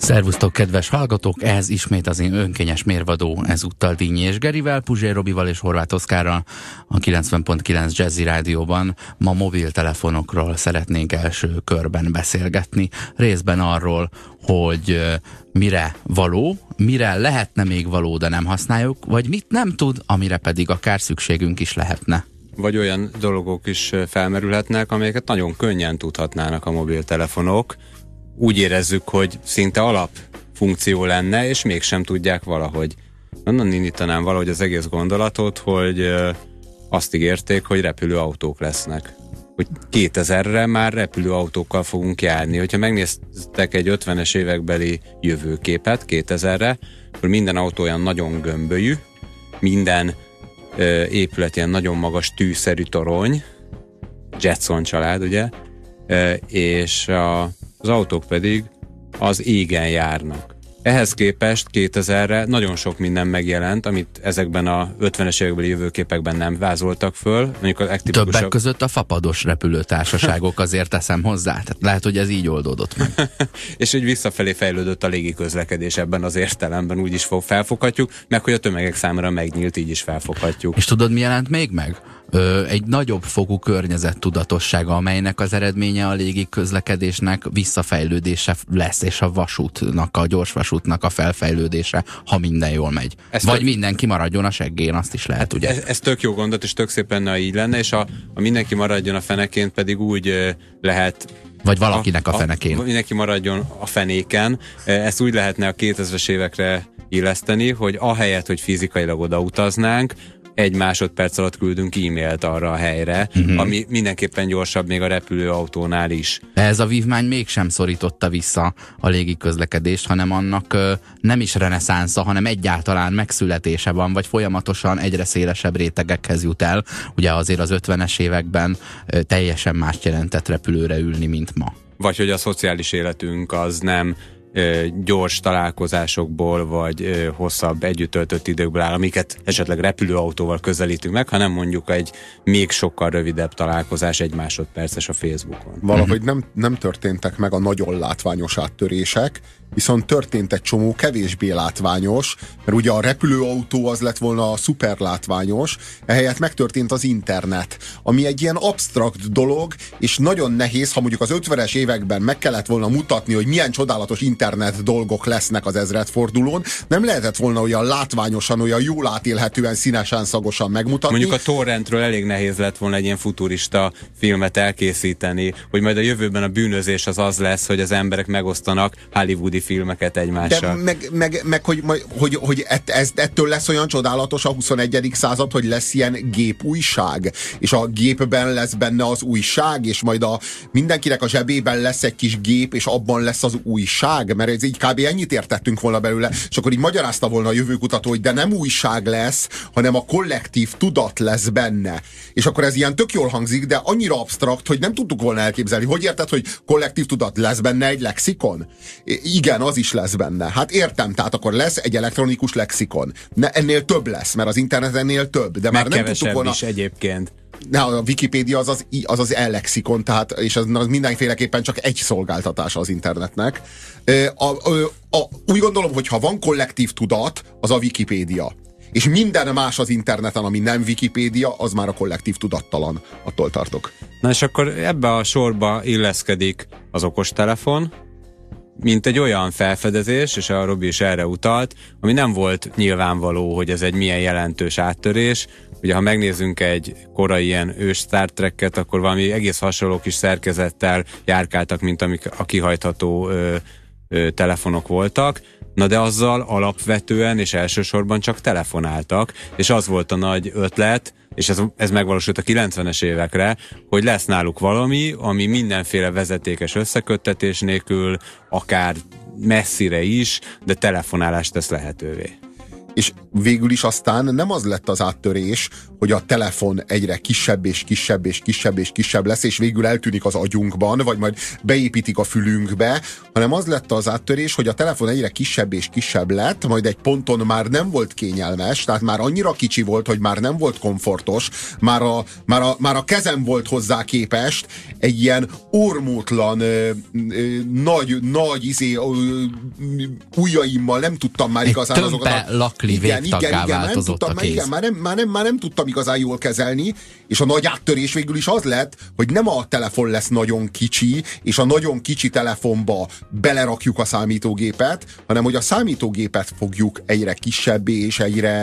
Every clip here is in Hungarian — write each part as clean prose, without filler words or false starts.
Szervusztok, kedves hallgatók! Ez ismét az én önkényes mérvadó, ezúttal Dínyi és Gerivel, Puzsér Robival és Horváth Oszkárral a 90.9 Jazzy Rádióban. Ma mobiltelefonokról szeretnénk első körben beszélgetni, részben arról, hogy mire való, mire lehetne még való, de nem használjuk, vagy mit nem tud, amire pedig akár szükségünk is lehetne. Vagy olyan dolgok is felmerülhetnek, amelyeket nagyon könnyen tudhatnának a mobiltelefonok. Úgy érezzük, hogy szinte alapfunkció lenne, és mégsem tudják valahogy. Onnan indítanám valahogy az egész gondolatot, hogy azt ígérték, hogy repülőautók lesznek. Hogy 2000-re már repülőautókkal fogunk járni. Hogyha megnéztek egy 50-es évekbeli jövőképet 2000-re, akkor minden autó olyan nagyon gömbölyű, minden épület ilyen nagyon magas tűszerű torony, Jetson család, ugye, és az autók pedig az égen járnak. Ehhez képest 2000-re nagyon sok minden megjelent, amit ezekben a 50-es évekbeli jövőképekben nem vázoltak föl. Mondjuk a legtipikusabb... Többek között a fapados repülőtársaságok, azért teszem hozzá. Tehát lehet, hogy ez így oldódott meg. És hogy visszafelé fejlődött a légiközlekedés ebben az értelemben, úgy is felfoghatjuk, meg hogy a tömegek számára megnyílt, így is felfoghatjuk. És tudod, mi jelent még meg? Egy nagyobb fokú környezettudatossága, amelynek az eredménye a légiközlekedésnek visszafejlődése lesz, és a vasútnak, a gyorsvasútnak a felfejlődése, ha minden jól megy. Vagy mindenki maradjon a seggén, azt is lehet, ugye? Ez tök jó gondot, és tök szép lenne, ha így lenne, és a mindenki maradjon a feneként pedig úgy lehet... Vagy valakinek a fenekén. Mindenki maradjon a fenéken. Ezt úgy lehetne a 2000-es évekre illeszteni, hogy ahelyett, hogy fizikailag odautaznánk, egy másodperc alatt küldünk e-mailt arra a helyre, ami mindenképpen gyorsabb még a repülőautónál is. Ez a vívmány mégsem szorította vissza a légiközlekedést, hanem annak nem is reneszánsza, hanem egyáltalán megszületése van, vagy folyamatosan egyre szélesebb rétegekhez jut el. Ugye azért az 50-es években teljesen mást jelentett repülőre ülni, mint ma. Vagy hogy a szociális életünk az nem gyors találkozásokból, vagy hosszabb együtt töltött időkből áll, amiket esetleg repülőautóval közelítünk meg, hanem mondjuk egy még sokkal rövidebb találkozás, egy másodperces a Facebookon. Valahogy nem történtek meg a nagyon látványos áttörések, viszont történt egy csomó kevésbé látványos, mert ugye a repülőautó az lett volna a szuper látványos, ehelyett megtörtént az internet, ami egy ilyen absztrakt dolog, és nagyon nehéz, ha mondjuk az 50-es években meg kellett volna mutatni, hogy milyen csodálatos internet dolgok lesznek az ezredfordulón, nem lehetett volna olyan látványosan, olyan jól átélhetően, színesen, szagosan megmutatni. Mondjuk a torrentről elég nehéz lett volna egy ilyen futurista filmet elkészíteni, hogy majd a jövőben a bűnözés az lesz, hogy az emberek megosztanak hollywoodi filmeket egymással. De meg hogy ettől lesz olyan csodálatos a 21. század, hogy lesz ilyen gépújság, és a gépben lesz benne az újság, és majd mindenkinek a zsebében lesz egy kis gép, és abban lesz az újság, mert ez így kb. Ennyit értettünk volna belőle, és akkor így magyarázta volna a jövőkutató, hogy de nem újság lesz, hanem a kollektív tudat lesz benne. És akkor ez ilyen tök jól hangzik, de annyira absztrakt, hogy nem tudtuk volna elképzelni. Hogy érted, hogy kollektív tudat, lesz benne egy lexikon? Igen, az is lesz benne. Hát értem, tehát akkor lesz egy elektronikus lexikon. Ennél több lesz, mert az internet ennél több. De már nem tudtuk volna... is egyébként. A Wikipédia az e-lexikon, tehát, és az mindenféleképpen csak egy szolgáltatása az internetnek. Úgy gondolom, hogy ha van kollektív tudat, az a Wikipédia. És minden más az interneten, ami nem Wikipédia, az már a kollektív tudattalan. Attól tartok. Na és akkor ebbe a sorba illeszkedik az okostelefon, mint egy olyan felfedezés, és a Robi is erre utalt, ami nem volt nyilvánvaló, hogy ez egy milyen jelentős áttörés. Ugye, ha megnézzünk egy korai ilyen ős Star Trek-et, akkor valami egész hasonló kis szerkezettel járkáltak, mint amik a kihajtható telefonok voltak. Na de azzal alapvetően és elsősorban csak telefonáltak, és az volt a nagy ötlet, és ez megvalósult a 90-es évekre, hogy lesz náluk valami, ami mindenféle vezetékes összeköttetés nélkül, akár messzire is, de telefonálást tesz lehetővé. És végül is aztán nem az lett az áttörés, hogy a telefon egyre kisebb és kisebb és kisebb és kisebb lesz, és végül eltűnik az agyunkban, vagy majd beépítik a fülünkbe, hanem az lett az áttörés, hogy a telefon egyre kisebb és kisebb lett, majd egy ponton már nem volt kényelmes, tehát már annyira kicsi volt, hogy már nem volt komfortos, már a kezem volt hozzá képest egy ilyen ormótlan, nagy ujjaimmal nem tudtam már igazán azokat végtaggá változott a kéz. Már nem tudtam igazán jól kezelni, és a nagy áttörés végül is az lett, hogy nem a telefon lesz nagyon kicsi, és a nagyon kicsi telefonba belerakjuk a számítógépet, hanem hogy a számítógépet fogjuk egyre kisebbé, és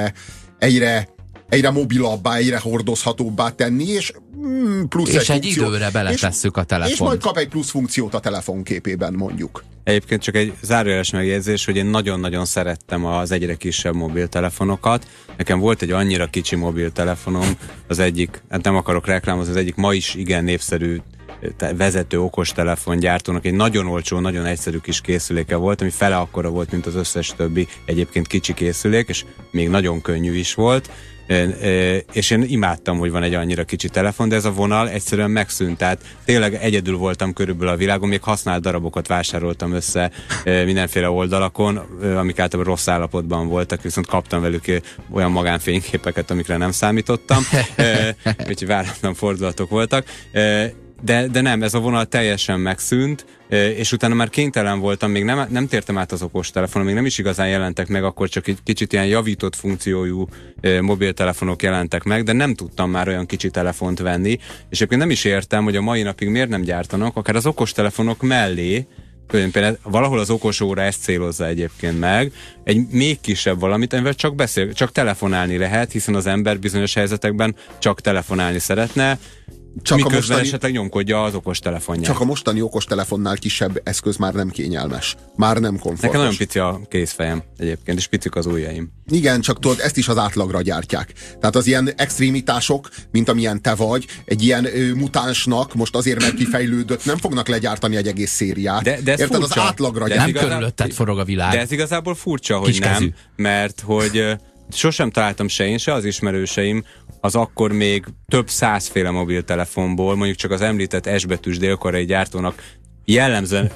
egyre mobilabbá, egyre hordozhatóbbá tenni, és plusz és egy időre beletesszük a telefont. És majd kap egy plusz funkciót a telefonképében, mondjuk. Egyébként csak egy zárójeles megjegyzés, hogy én nagyon-nagyon szerettem az egyre kisebb mobiltelefonokat. Nekem volt egy annyira kicsi mobiltelefonom, az egyik, hát nem akarok reklámozni, az egyik ma is igen népszerű vezető okostelefongyártónak egy nagyon olcsó, nagyon egyszerű kis készüléke volt, ami fele akkora volt, mint az összes többi egyébként kicsi készülék, és még nagyon könnyű is volt. És én imádtam, hogy van egy annyira kicsi telefon, de ez a vonal egyszerűen megszűnt, tehát tényleg egyedül voltam körülbelül a világon, még használt darabokat vásároltam össze mindenféle oldalakon, amik általában rossz állapotban voltak, viszont kaptam velük olyan magánfényképeket, amikre nem számítottam, úgyhogy váratlan fordulatok voltak. De nem, ez a vonal teljesen megszűnt, és utána már kénytelen voltam, még nem tértem át az okostelefonon, még nem is igazán jelentek meg, akkor csak egy kicsit ilyen javított funkciójú mobiltelefonok jelentek meg, de nem tudtam már olyan kicsi telefont venni, és egyébként nem is értem, hogy a mai napig miért nem gyártanak, akár az okostelefonok mellé, például valahol az okosóra ezt célozza egyébként meg, egy még kisebb valamit, amivel csak telefonálni lehet, hiszen az ember bizonyos helyzetekben csak telefonálni szeretne, miközben esetleg nyomkodja az okostelefonját. Csak a mostani okostelefonnál kisebb eszköz már nem kényelmes. Már nem komfortos. Nekem nagyon pici a kézfejem egyébként, és picik az ujjaim. Igen, csak tudod, ezt is az átlagra gyártják. Tehát az ilyen extrémitások, mint amilyen te vagy, egy ilyen mutánsnak most azért, mert kifejlődött, nem fognak legyártani egy egész szériát. De ez érted, furcsa. Az átlagra nem körülötted forog a világ. De ez igazából furcsa, hogy Kiskezű. nem, mert hogy sosem találtam se én, se az ismerőseim az akkor még több százféle mobiltelefonból, mondjuk csak az említett S-betűs dél-koreai gyártónak jellemzően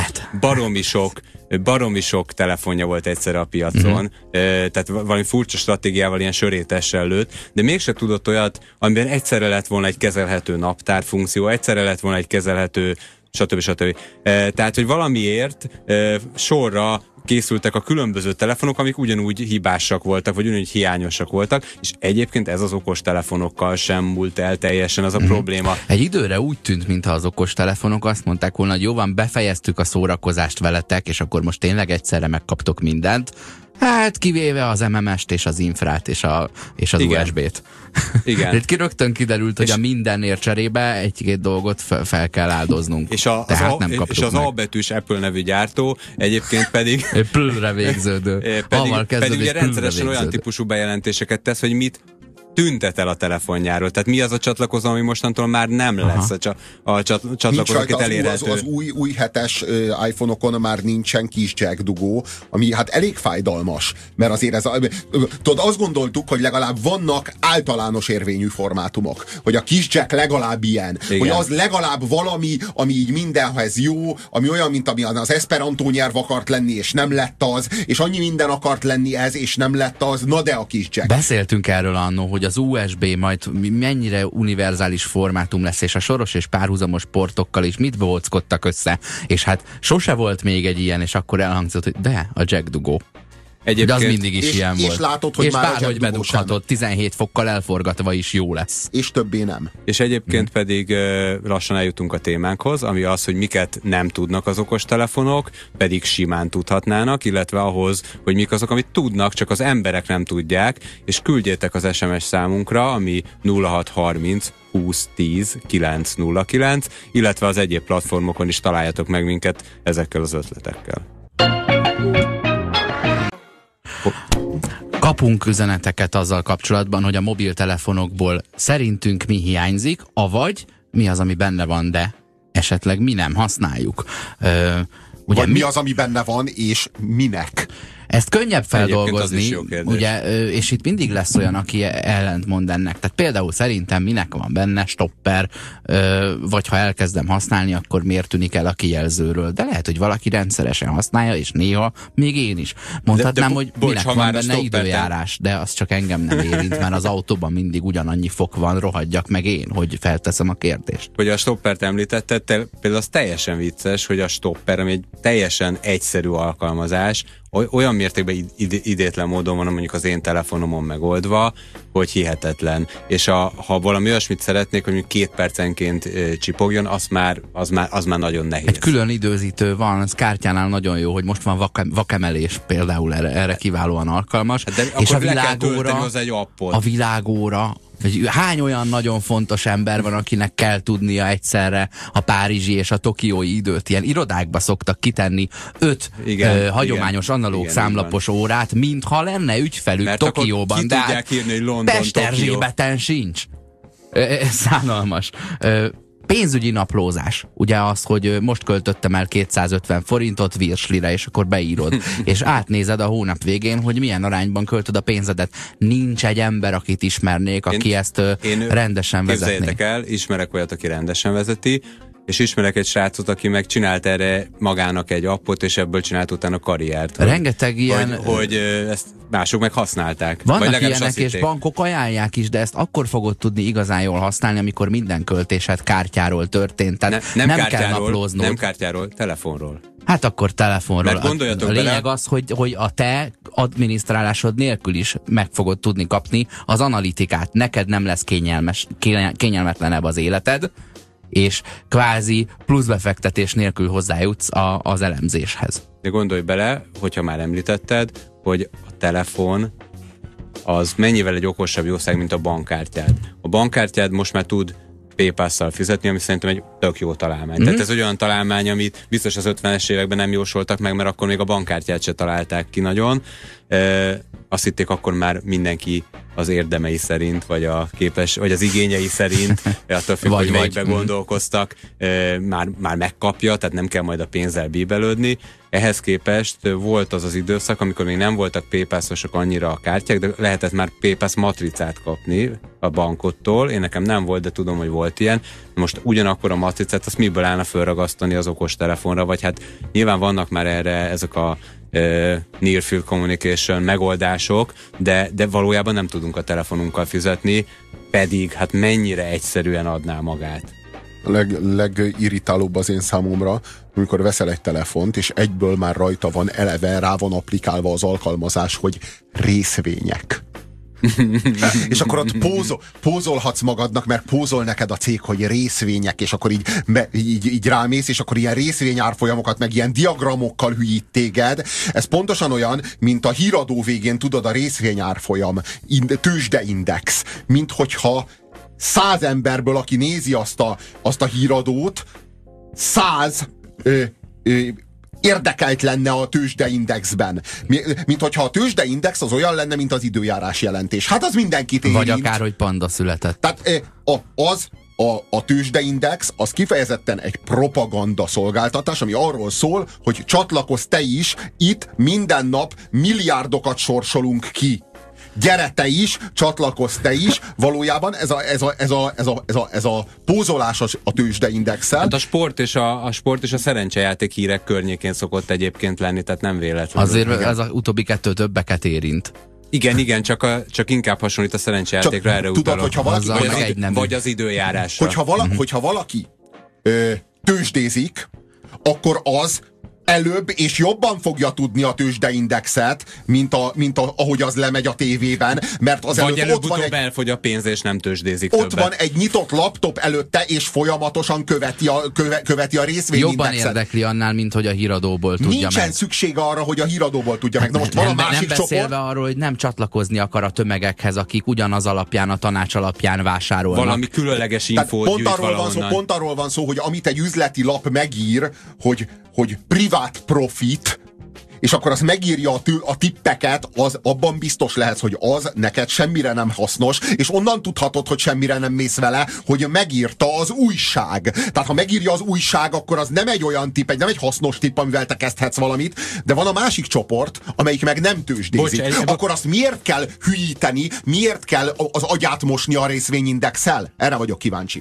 baromi sok telefonja volt egyszerre a piacon, tehát valami furcsa stratégiával ilyen sörétessel lőtt, de mégse tudott olyat, amiben egyszerre lett volna egy kezelhető naptárfunkció, egyszerre lett volna egy kezelhető stb. Tehát, hogy valamiért sorra készültek a különböző telefonok, amik ugyanúgy hibásak voltak, vagy ugyanúgy hiányosak voltak, és egyébként ez az okostelefonokkal sem múlt el teljesen az a probléma. Egy időre úgy tűnt, mintha az okostelefonok azt mondták volna, hogy jó van, befejeztük a szórakozást veletek, és akkor most tényleg egyszerre megkaptok mindent. Hát kivéve az MMS-t és az infrát és az USB-t. Igen. Itt rögtön kiderült, hogy a mindenért cserébe egy-két dolgot fel kell áldoznunk. És az A betűs Apple nevű gyártó egyébként pedig plőre végződő. pedig ugye rendszeresen olyan típusú bejelentéseket tesz, hogy mit tüntet el a telefonjáról. Tehát mi az a csatlakozó, ami mostantól már nem lesz a csatlakozó, akit elérhető. Az új 7-es iPhone-okon már nincsen kis jack dugó, ami hát elég fájdalmas, mert azért tudod, azt gondoltuk, hogy legalább vannak általános érvényű formátumok, hogy a kis jack legalább ilyen, igen. Hogy az legalább valami, ami így mindenhez jó, ami olyan, mint ami az esperantó nyelv akart lenni, és nem lett az, és annyi minden akart lenni ez, és nem lett az, na de a kis jack. Beszéltünk erről annó, hogy az USB majd mennyire univerzális formátum lesz, és a soros és párhuzamos portokkal is mit bohóckodtak össze, és hát sose volt még egy ilyen, és akkor elhangzott, hogy de, a jack dugó. De az mindig is ilyen volt. És látod, hogy és már bárhogy bedughatod, 17 fokkal elforgatva is jó lesz. És többé nem. És egyébként pedig lassan eljutunk a témánkhoz, ami az, hogy miket nem tudnak az okostelefonok, pedig simán tudhatnának, illetve ahhoz, hogy mik azok, amit tudnak, csak az emberek nem tudják, és küldjétek az SMS számunkra, ami 0630 20 10 909, illetve az egyéb platformokon is találjatok meg minket ezekkel az ötletekkel. Kapunk üzeneteket azzal kapcsolatban, hogy a mobiltelefonokból szerintünk mi hiányzik, avagy mi az, ami benne van, de esetleg mi nem használjuk. Ugye mi az, ami benne van, és minek? Ezt könnyebb feldolgozni, ugye, és itt mindig lesz olyan, aki ellentmond ennek. Tehát például szerintem minek van benne stopper, vagy ha elkezdem használni, akkor miért tűnik el a kijelzőről. De lehet, hogy valaki rendszeresen használja, és néha még én is. Mondhatnám, hogy minek van benne időjárás, de az csak engem nem érint, mert az autóban mindig ugyanannyi fok van, rohadjak meg én, hogy felteszem a kérdést. Hogy a stoppert említetted, például az teljesen vicces, hogy a stopper, ami egy teljesen egyszerű alkalmazás, olyan mértékben idétlen módon van mondjuk az én telefonomon megoldva, hogy hihetetlen. És ha valami olyasmit szeretnék, hogy mondjuk 2 percenként csipogjon, az már nagyon nehéz. Egy külön időzítő van, ez kártyánál nagyon jó, hogy most van vakemelés például, erre kiválóan alkalmas. De és a világóra, egy appot. A világóra, hány olyan nagyon fontos ember van, akinek kell tudnia egyszerre a párizsi és a tokiói időt. Ilyen irodákba szoktak kitenni 5 hagyományos analóg számlapos órát, mintha lenne ügyfelük mert Tokióban. De tudják írni, hogy London, Pesterzsébeten sincs. Szánalmas. Pénzügyi naplózás. Ugye az, hogy most költöttem el 250 forintot virslire, és akkor beírod. És átnézed a hónap végén, hogy milyen arányban költöd a pénzedet. Nincs egy ember, akit ismernék, aki ezt rendesen vezetné. Képzeljétek el, ismerek olyat, aki rendesen vezeti, és ismerek egy srácot, aki meg csinált erre magának egy appot, és ebből csinált utána karriert. Rengeteg ilyen... Hogy ezt mások meg használták. Vannak ilyenek, és bankok ajánlják is, de ezt akkor fogod tudni igazán jól használni, amikor minden költésed kártyáról történt. Tehát nem kell naplóznod. Nem kártyáról, telefonról. Hát akkor telefonról. Mert gondoljatok a lényeg az, hogy a te adminisztrálásod nélkül is meg fogod tudni kapni az analitikát. Neked nem lesz kényelmetlenebb az életed, és kvázi pluszbefektetés nélkül hozzájutsz az elemzéshez. De gondolj bele, hogyha már említetted, hogy a telefon az mennyivel egy okosabb jószág, mint a bankkártyád. A bankkártyád most már tud PayPass-szal fizetni, ami szerintem egy tök jó találmány. Tehát ez olyan találmány, amit biztos az 50-es években nem jósoltak meg, mert akkor még a bankkártyát se találták ki nagyon. Azt hitték akkor már mindenki az érdemei szerint, vagy az igényei szerint, attól függ, hogy melyikbe gondolkoztak, már megkapja, tehát nem kell majd a pénzzel bíbelődni. Ehhez képest volt az időszak, amikor még nem voltak PayPass-osok annyira a kártyák, de lehetett már PayPass matricát kapni a bankottól. Én nekem nem volt, de tudom, hogy volt ilyen. Most ugyanakkor a matricát, azt miből állna fölragasztani az okostelefonra, vagy hát nyilván vannak már erre ezek a near field communication megoldások, de valójában nem tudunk a telefonunkkal fizetni, pedig hát mennyire egyszerűen adná magát. A legirritálóbb az én számomra, amikor veszel egy telefont, és egyből már rajta van eleve, rá van applikálva az alkalmazás, hogy részvények. És akkor ott pózolhatsz magadnak, mert pózol neked a cég, hogy részvények, és akkor így rámész, és akkor ilyen részvényárfolyamokat, meg ilyen diagramokkal hülyít téged. Ez pontosan olyan, mint a híradó végén, tudod, a részvényárfolyam, tőzsdeindex, mint hogyha 100 emberből, aki nézi azt a híradót, 100 érdekelt lenne a tőzsdeindexben. Mint hogyha a tőzsdeindex az olyan lenne, mint az időjárás jelentés. Hát az mindenkit érint. Vagy akár, hogy panda született. Tehát a tőzsdeindex az kifejezetten egy propaganda szolgáltatás, ami arról szól, hogy csatlakozz te is, itt minden nap milliárdokat sorsolunk ki. Gyere te is, csatlakozz te is, valójában ez a pózolás a tőzsdeindexel. Hát a sport és a szerencsejáték hírek környékén szokott egyébként lenni, tehát nem véletlenül. Azért ez az utóbbi kettő többeket érint. Igen, csak inkább hasonlít a szerencsejátékra, erre tudod, hogyha valaki, vagy az időjárásra. Hogyha valaki tőzsdézik, akkor az előbb és jobban fogja tudni a tőzsdeindexet, mint ahogy az lemegy a tévében, mert az vagy előbb-utóbb elfogy a pénz, és nem tőzsdézik ott többet. Van egy nyitott laptop előtte, és folyamatosan követi a részvényindexet. Jobban érdekli annál, mint hogy a híradóból tudja. Nincsen szüksége arra, hogy a híradóból tudja meg. Na most van a másik nem beszélve csoport, arról, hogy nem csatlakozni akar a tömegekhez, akik ugyanaz alapján, a tanács alapján vásárolnak. Valami különleges infót gyűjt valahonnan. Pont arról van szó, hogy amit egy üzleti lap megír, hogy privát profit, és akkor az megírja a tippeket, az abban biztos lehetsz, hogy az neked semmire nem hasznos, és onnan tudhatod, hogy semmire nem mész vele, hogy megírta az újság. Tehát ha megírja az újság, akkor az nem egy olyan tipp, nem egy hasznos tipp, amivel te kezdhetsz valamit, de van a másik csoport, amelyik meg nem tőzsdézik. Akkor azt miért kell hülyíteni, miért kell az agyát mosni a részvényindexel? Erre vagyok kíváncsi.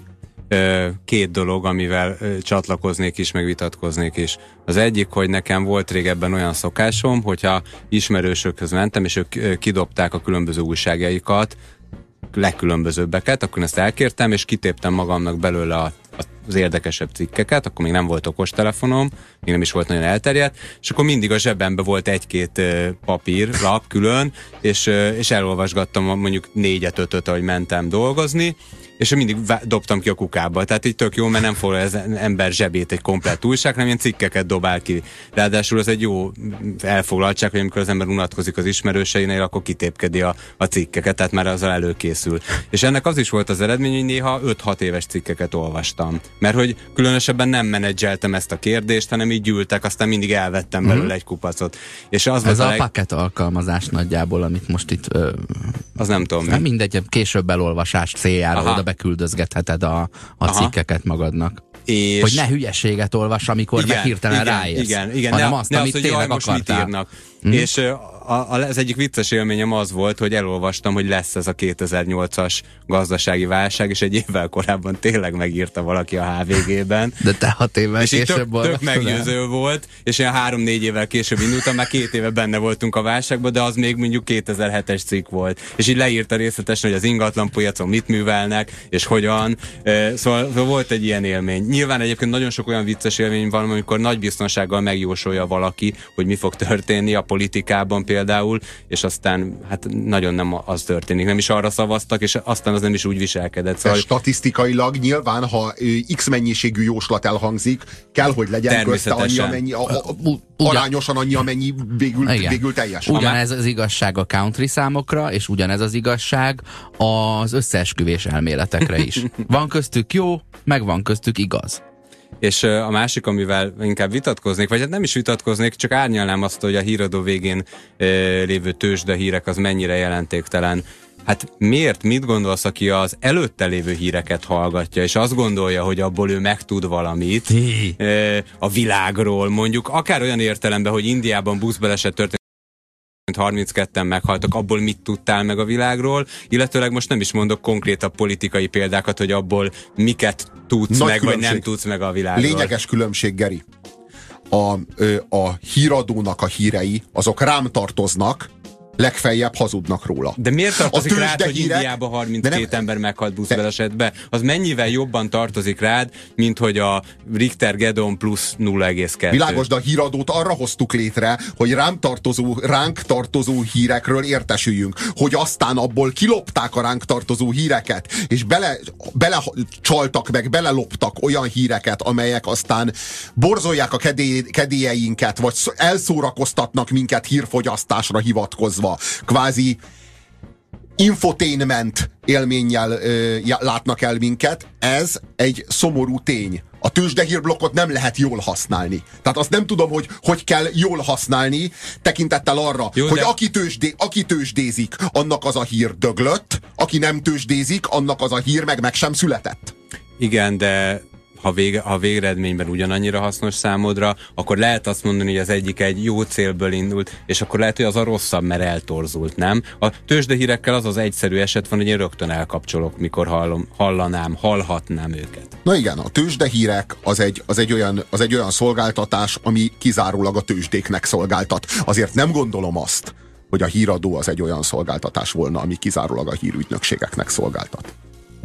Két dolog, amivel csatlakoznék is, meg vitatkoznék is. Az egyik, hogy nekem volt régebben olyan szokásom, hogyha ismerősökhöz mentem, és ők kidobták a különböző újságjaikat, legkülönbözőbbeket, akkor ezt elkértem, és kitéptem magamnak belőle az érdekesebb cikkeket, akkor még nem volt okostelefonom, még nem is volt nagyon elterjedt, és akkor mindig a zsebembe volt egy-két papírlap külön, és elolvasgattam mondjuk 4-5-öt, ahogy mentem dolgozni, és mindig dobtam ki a kukába. Tehát így tök jó, mert nem foglal az ember zsebét egy komplett újság, hanem ilyen cikkeket dobál ki. Ráadásul ez egy jó elfoglaltság, hogy amikor az ember unatkozik az ismerőseinél, akkor kitépkedi a cikkeket, tehát már azzal előkészül. És ennek az is volt az eredmény, hogy néha 5-6 éves cikkeket olvastam. Mert hogy különösebben nem menedzseltem ezt a kérdést, hanem így gyűltek, aztán mindig elvettem belőle egy kupacot. És az ez a paket alkalmazás nagyjából, amit most itt az nem tudom. Nem mindegy, később elolvasás céljára oda beküldözgetheted a cikkeket magadnak. És hogy ne hülyeséget olvass, amikor meg hirtelen ráérsz. Igen, hanem azt, amit tényleg most mit írnak. És az egyik vicces élményem az volt, hogy elolvastam, hogy lesz ez a 2008-as gazdasági válság, és egy évvel korábban tényleg megírta valaki a HVG-ben. De te 6 évvel és később tök meggyőző volt, és ilyen 3-4 évvel később indultam, már 2 éve benne voltunk a válságban, de az még mondjuk 2007-es cikk volt. És így leírta részletesen, hogy az ingatlanpiacon mit művelnek, és hogyan. Szóval volt egy ilyen élmény. Nyilván egyébként nagyon sok olyan vicces élmény van, amikor nagy biztonsággal megjósolja valaki, hogy mi fog történni a politikában például, és aztán hát nagyon nem az történik. Nem is arra szavaztak, és aztán az nem is úgy viselkedett. Szóval statisztikailag nyilván, ha X mennyiségű jóslat elhangzik, kell, hogy legyen közte annyi, amennyi, arányosan annyi, amennyi végül teljes. Ugyanez az igazság a country számokra, és ugyanez az igazság az összeesküvés elméletekre is. Van köztük jó, meg van köztük igaz. És a másik, amivel inkább vitatkoznék, vagy hát nem is vitatkoznék, csak árnyalnám azt, hogy a híradó végén lévő tőzsdehírek az mennyire jelentéktelen. Hát miért? Mit gondolsz, aki az előtte lévő híreket hallgatja, és azt gondolja, hogy abból ő megtud valamit a világról, mondjuk akár olyan értelemben, hogy Indiában buszbaleset történt, 32-en meghaltak, abból mit tudtál meg a világról, illetőleg most nem is mondok konkrétabb politikai példákat, hogy abból miket tudsz nagy meg, különbség. vagy nem tudsz meg a világról. Lényeges különbség, Geri. A híradónak a hírei, azok rám tartoznak, legfeljebb hazudnak róla. De miért tartozik rád, hogy hírek, Indiában 32 ember meghalt buszbalesetbe? Az mennyivel jobban tartozik rád, mint hogy a Richter Gedeon plusz 0,2. Világos, de a híradót arra hoztuk létre, hogy ránk tartozó hírekről értesüljünk, hogy aztán abból kilopták a ránk tartozó híreket, és bele csaltak meg, beleloptak olyan híreket, amelyek aztán borzolják a kedélyeinket, vagy elszórakoztatnak minket hírfogyasztásra hivatkozva. Kvázi infotainment élménnyel látnak el minket. Ez egy szomorú tény. A tőzsdehírblokkot nem lehet jól használni. Tehát azt nem tudom, hogy kell jól használni, tekintettel arra, jó, hogy aki tőzsdézik, annak az a hír döglött, aki nem tőzsdézik, annak az a hír meg sem született. Igen, de ha végeredményben ugyanannyira hasznos számodra, akkor lehet azt mondani, hogy az egyik egy jó célből indult, és akkor lehet, hogy az a rosszabb, mert eltorzult, nem? A tőzsdehírekkel az egyszerű eset van, hogy én rögtön elkapcsolok, mikor hallhatnám őket. Na igen, a tőzsdehírek az egy olyan szolgáltatás, ami kizárólag a tőzsdéknek szolgáltat. Azért nem gondolom azt, hogy a híradó az egy olyan szolgáltatás volna, ami kizárólag a hírügynökségeknek szolgáltat.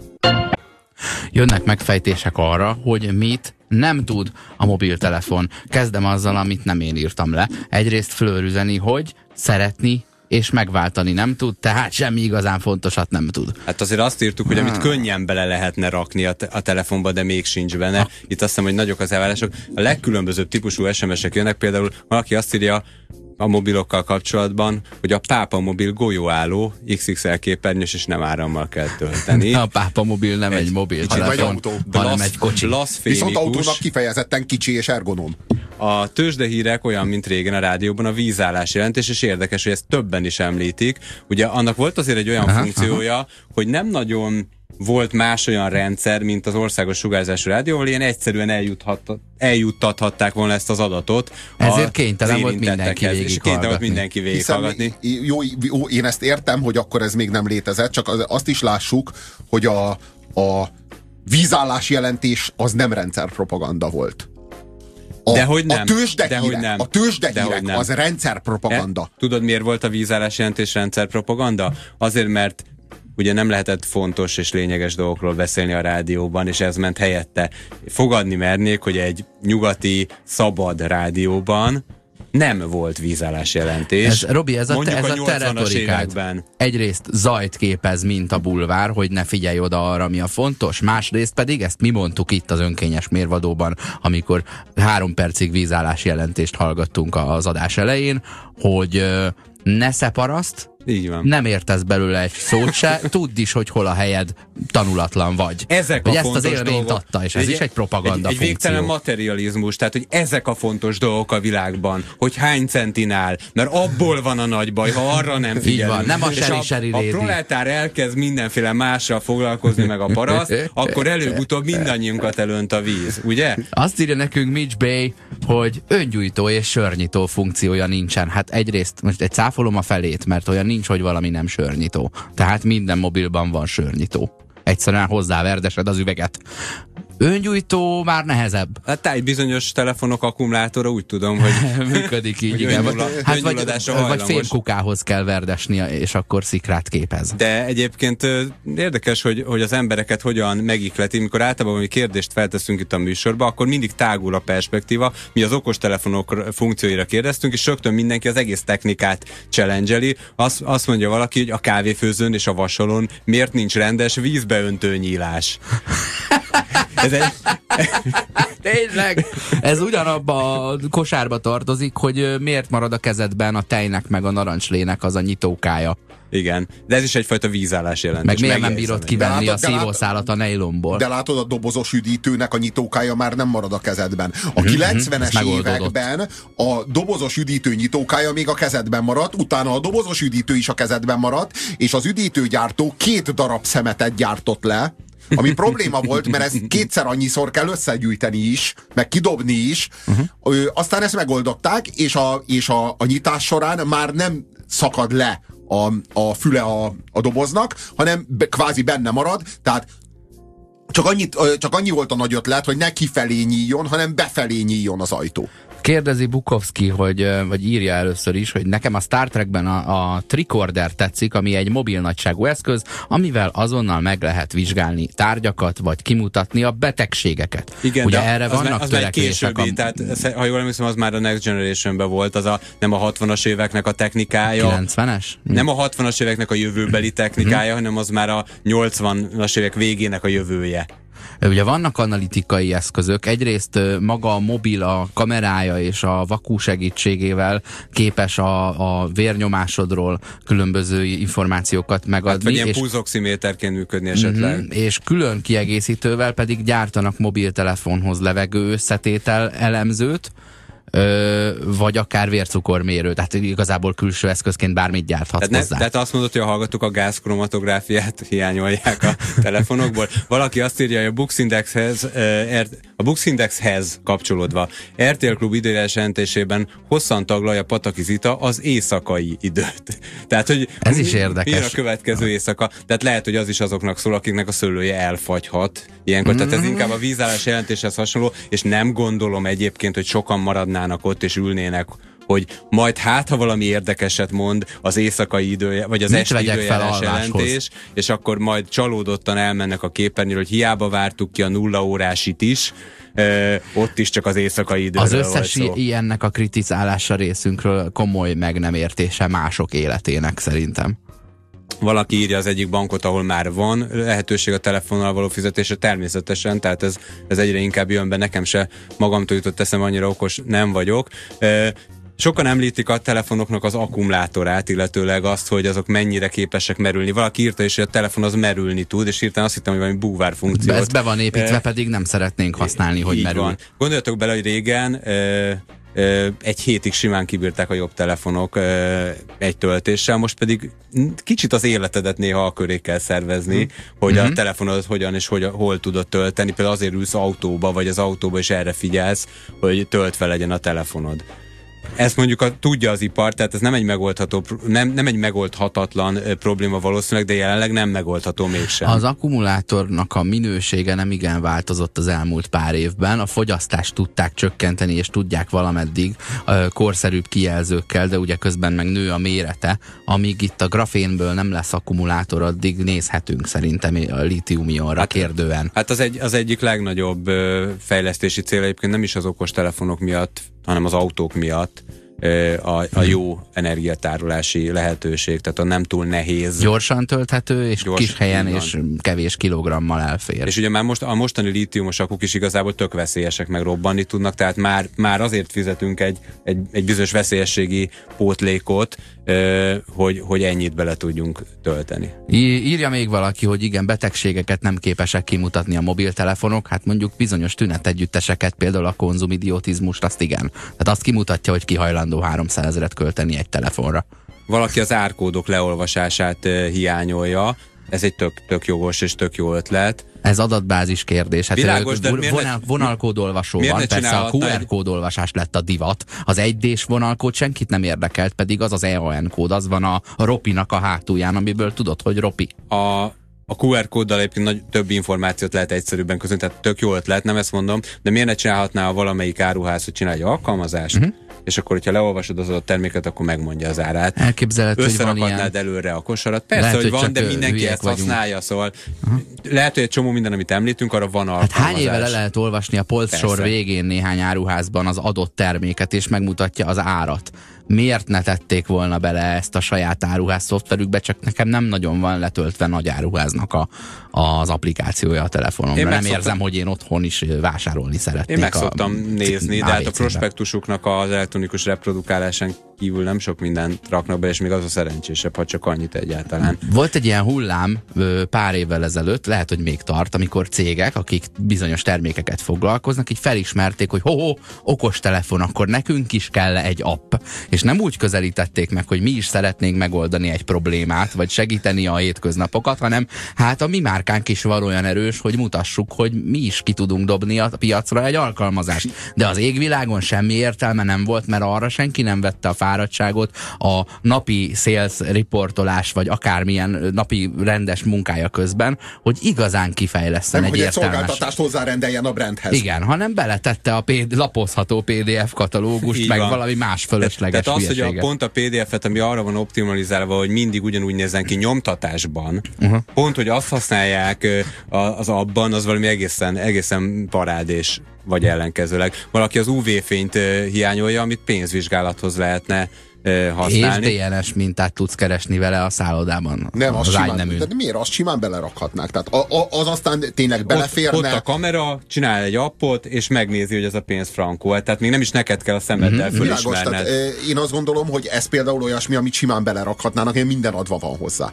Jönnek megfejtések arra, hogy mit nem tud a mobiltelefon. Kezdem azzal, amit nem én írtam le. Egyrészt fölörüzeni, hogy szeretni és megváltani nem tud, tehát semmi igazán fontosat nem tud. Hát azért azt írtuk, hogy amit könnyen bele lehetne rakni a telefonba, de még sincs benne. Itt azt hiszem, hogy nagyok az elvárások. A legkülönbözőbb típusú SMS-ek jönnek, például valaki azt írja a mobilokkal kapcsolatban, hogy a Pápa mobil golyóálló, XXL képernyős, és nem árammal kell tölteni. A Pápa mobil nem egy mobiltelefon, hanem egy kocsi. Viszont autónak kifejezetten kicsi és ergonom. a tőzsdehírek olyan, mint régen a rádióban a vízállás jelentés, és érdekes, hogy ezt többen is említik. Ugye annak volt azért egy olyan funkciója, hogy nem nagyon volt más olyan rendszer, mint az országos sugárzású rádió, ahol ilyen egyszerűen eljuttathatták volna ezt az adatot. Ezért kénytelen volt mindenki végighallgatni. Jó, én ezt értem, hogy akkor ez még nem létezett, csak azt is lássuk, hogy a vízállás jelentés az nem rendszerpropaganda volt. Dehogy nem. A tőzsdehírek az rendszerpropaganda. Tudod, miért volt a vízállás jelentés rendszerpropaganda? Azért, mert ugye nem lehetett fontos és lényeges dolgokról beszélni a rádióban, és ez ment helyette. Fogadni mernék, hogy egy nyugati szabad rádióban nem volt vízállás jelentés. Robi, ez a te retorikád. Egyrészt zajt képez, mint a bulvár, hogy ne figyelj oda arra, mi a fontos. Másrészt pedig, ezt mi mondtuk itt az önkényes mérvadóban, amikor 3 percig vízállás jelentést hallgattunk az adás elején, hogy ne szeparaszt, így van. Nem értesz belőle egy szót se, tudd is, hogy hol a helyed, tanulatlan vagy. Ezek hogy a ezt az élményt dolgok adta, és ez is egy propaganda egy végtelen materializmus, tehát hogy ezek a fontos dolgok a világban, hogy hány centin áll, mert abból van a nagy baj, ha arra nem figyelünk. Így van, nem a seri-seri a proletár elkezd mindenféle mással foglalkozni, meg a paraszt, akkor előbb-utóbb mindannyiunkat elönt a víz, ugye? Azt írja nekünk Mitch Bay, hogy öngyújtó és sörnyitó funkciója nincsen. Hát egyrészt most egy cáfolom a felét, mert olyan nincs, hogy valami nem sörnyitó. Tehát minden mobilban van sörnyitó. Egyszerűen hozzáverdesed az üveget. Öngyújtó már nehezebb. Hát egy bizonyos telefonok akkumulátora úgy tudom, hogy működik így, igen. Vagy fémkukához kell verdesnia, és akkor szikrát képez. De egyébként érdekes, hogy az embereket hogyan megikleti, mikor általában mi kérdést felteszünk itt a műsorba, akkor mindig tágul a perspektíva. Mi az okostelefonok funkcióira kérdeztünk, és rögtön mindenki az egész technikát challenge-eli. Azt mondja valaki, hogy a kávéfőzőn és a vasalon miért nincs rendes vízbeöntő nyílás. Tényleg, ez ugyanabba a kosárba tartozik, hogy miért marad a kezedben a tejnek meg a narancslének az a nyitókája. Igen, de ez is egyfajta vízállás jelentés. Meg miért nem bírod kivenni a szívószálat a nejlomból? De látod, a dobozos üdítőnek a nyitókája már nem marad a kezedben. A 90-es években a dobozos üdítő nyitókája még a kezedben maradt, utána a dobozos üdítő is a kezedben maradt, és az üdítőgyártó 2 darab szemetet gyártott le, ami probléma volt, mert ezt 2-szer annyiszor kell összegyűjteni is, meg kidobni is. Aztán ezt megoldották, és a nyitás során már nem szakad le a füle a doboznak, hanem kvázi benne marad, tehát csak annyi volt a nagy ötlet, hogy ne kifelé nyíljon, hanem befelé nyíljon az ajtó. Kérdezi Bukowski, vagy írja először is, hogy nekem a Star Trekben a tricorder tetszik, ami egy mobil nagyságú eszköz, amivel azonnal meg lehet vizsgálni tárgyakat, vagy kimutatni a betegségeket. Igen, ugye erre vannak az törekvések. Későbbi, tehát ha jól emlékszem, az már a Next Generation-ben volt, nem a 60-as éveknek a technikája. 90-es? Nem a 60-as éveknek a jövőbeli technikája, hanem az már a 80-as évek végének a jövője. Ugye vannak analitikai eszközök, egyrészt maga a mobil, a kamerája és a vakú segítségével képes a vérnyomásodról különböző információkat megadni. Hát, vagy ilyen pulzoximéterként működni esetleg. És külön kiegészítővel pedig gyártanak mobiltelefonhoz levegő összetétel elemzőt, vagy akár vércukormérő, tehát igazából külső eszközként bármit gyárthatsz hozzá. Tehát azt mondod, hogy a hallgatók a gázkromatográfiát hiányolják a telefonokból. Valaki azt írja, hogy a Buxindexhez kapcsolódva RTL Klub időjárás jelentésében hosszan taglalja Pataki Zita az éjszakai időt. Tehát, hogy ez is érdekes. Mi a következő éjszaka? Tehát lehet, hogy az is azoknak szól, akiknek a szőlője elfagyhat ilyenkor. Tehát ez inkább a vízállás jelentéshez hasonló, és nem gondolom egyébként, hogy sokan maradnának ott és ülnének, hogy majd ha valami érdekeset mond az éjszakai idő, vagy az esti időjárás jelentés, és akkor majd csalódottan elmennek a képernyőről, hogy hiába vártuk ki a 0 órásit is, ott is csak az éjszakai időről az összes ilyennek a kritizálása részünkről komoly meg nem értése mások életének szerintem. Valaki írja az egyik bankot, ahol már van lehetőség a telefonnal való fizetésre, természetesen, tehát ez egyre inkább jön be, nekem se magamtól jutott eszembe, annyira okos nem vagyok. Sokan említik a telefonoknak az akkumulátorát, illetőleg azt, hogy azok mennyire képesek merülni. Valaki írta is, hogy a telefon az merülni tud, és hirtelen azt hittem, hogy valami búvár funkciót. Ez be van építve, pedig nem szeretnénk használni, hogy merül. Van. Gondoljatok bele, hogy régen egy hétig simán kibírták a jobb telefonok egy töltéssel, most pedig kicsit az életedet néha a köré kell szervezni, hogy a telefonod hogyan és hol tudod tölteni. Például azért ülsz autóba, vagy az autóba is erre figyelsz, hogy töltve legyen a telefonod. Ezt mondjuk tudja az ipar, tehát ez nem egy megoldhatatlan probléma valószínűleg, de jelenleg nem megoldható mégsem. Az akkumulátornak a minősége nem igen változott az elmúlt pár évben. A fogyasztást tudták csökkenteni, és tudják valameddig korszerűbb kijelzőkkel, de ugye közben meg nő a mérete. Amíg itt a grafénből nem lesz akkumulátor, addig nézhetünk szerintem a lítium-ionra kérdően. Hát az egyik legnagyobb fejlesztési cél egyébként nem is az okostelefonok miatt, hanem az autók miatt a jó energiatárolási lehetőség, tehát a nem túl nehéz. Gyorsan tölthető, és kis helyen, és kevés kilogrammal elfér. És ugye már a mostani lítiumos akuk is igazából tök veszélyesek, meg robbanni tudnak, tehát már azért fizetünk egy bizonyos veszélyességi pótlékot, hogy ennyit bele tudjunk tölteni. Írja még valaki, hogy igen, betegségeket nem képesek kimutatni a mobiltelefonok, hát mondjuk bizonyos tünetegyütteseket, például a konzumidiotizmust, azt igen. Tehát azt kimutatja, hogy ki hajlandó 300 000 költeni egy telefonra. Valaki az árkódok leolvasását hiányolja, ez egy tök jogos és tök jó ötlet. Ez adatbázis kérdés. Hát világos, vonalkódolvasó van, persze a QR kódolvasás lett a divat. Az 1D-s vonalkód senkit nem érdekelt, pedig az EAN kód, az van a Ropinak a hátulján, amiből tudod, hogy Ropi. A QR kóddal egyébként több információt lehet egyszerűbben közön, tehát tök jó ötlet, nem ezt mondom, de miért ne csinálhatná a valamelyik áruház, hogy csinálja alkalmazást, és akkor, hogyha leolvasod az adott terméket, akkor megmondja az árát. Elképzelhető, hogy van ilyen. Összerakadnád előre a kosarat. Persze, lehet, hogy van, de mindenki ezt használja, szóval lehet, hogy egy csomó minden, amit említünk, arra van alkalmazás. Hát hány éve le lehet olvasni a polcsor végén néhány áruházban az adott terméket, és megmutatja az árat. Miért ne tették volna bele ezt a saját áruház szoftverükbe, csak nekem nem nagyon van letöltve nagy áruháznak az applikációja a telefonomra. Nem érzem, hogy én otthon is vásárolni szeretnék. Én meg szoktam nézni, de hát a prospektusuknak az elektronikus reprodukálásán kívül nem sok mindent raknak be, és még az a szerencsésebb, ha csak annyit egyáltalán. Volt egy ilyen hullám pár évvel ezelőtt, lehet, hogy még tart, amikor cégek, akik bizonyos termékeket foglalkoznak, így felismerték, hogy okostelefon, akkor nekünk is kell egy app. És nem úgy közelítették meg, hogy mi is szeretnénk megoldani egy problémát, vagy segíteni a hétköznapokat, hanem hát a mi márkánk is van olyan erős, hogy mutassuk, hogy mi is ki tudunk dobni a piacra egy alkalmazást. De az égvilágon semmi értelme nem volt, mert arra senki nem vette a fáradtságot a napi sales riportolás, vagy akármilyen napi rendes munkája közben, hogy igazán kifejleszten egy értelmes... hogy egy szolgáltatást hozzárendeljen a brandhez. Igen, hanem beletette a lapozható PDF katalógust, meg valami más fölösleges tehát az, hogy pont a PDF-et, ami arra van optimalizálva, hogy mindig ugyanúgy nézzen ki nyomtatásban, pont, hogy azt használják az abban, az valami egészen parádés, vagy ellenkezőleg. Valaki az UV-fényt hiányolja, amit pénzvizsgálathoz lehetne használni. És DNS mintát tudsz keresni vele a szállodában. Nem, az simán, de miért? Azt simán belerakhatnák. Tehát az aztán tényleg beleférne. Ott a kamera, csinál egy appot, és megnézi, hogy ez a pénz frankó. Tehát még nem is neked kell a szemeddel fölismerned. Én azt gondolom, hogy ez például olyasmi, amit simán belerakhatnának, én minden adva van hozzá.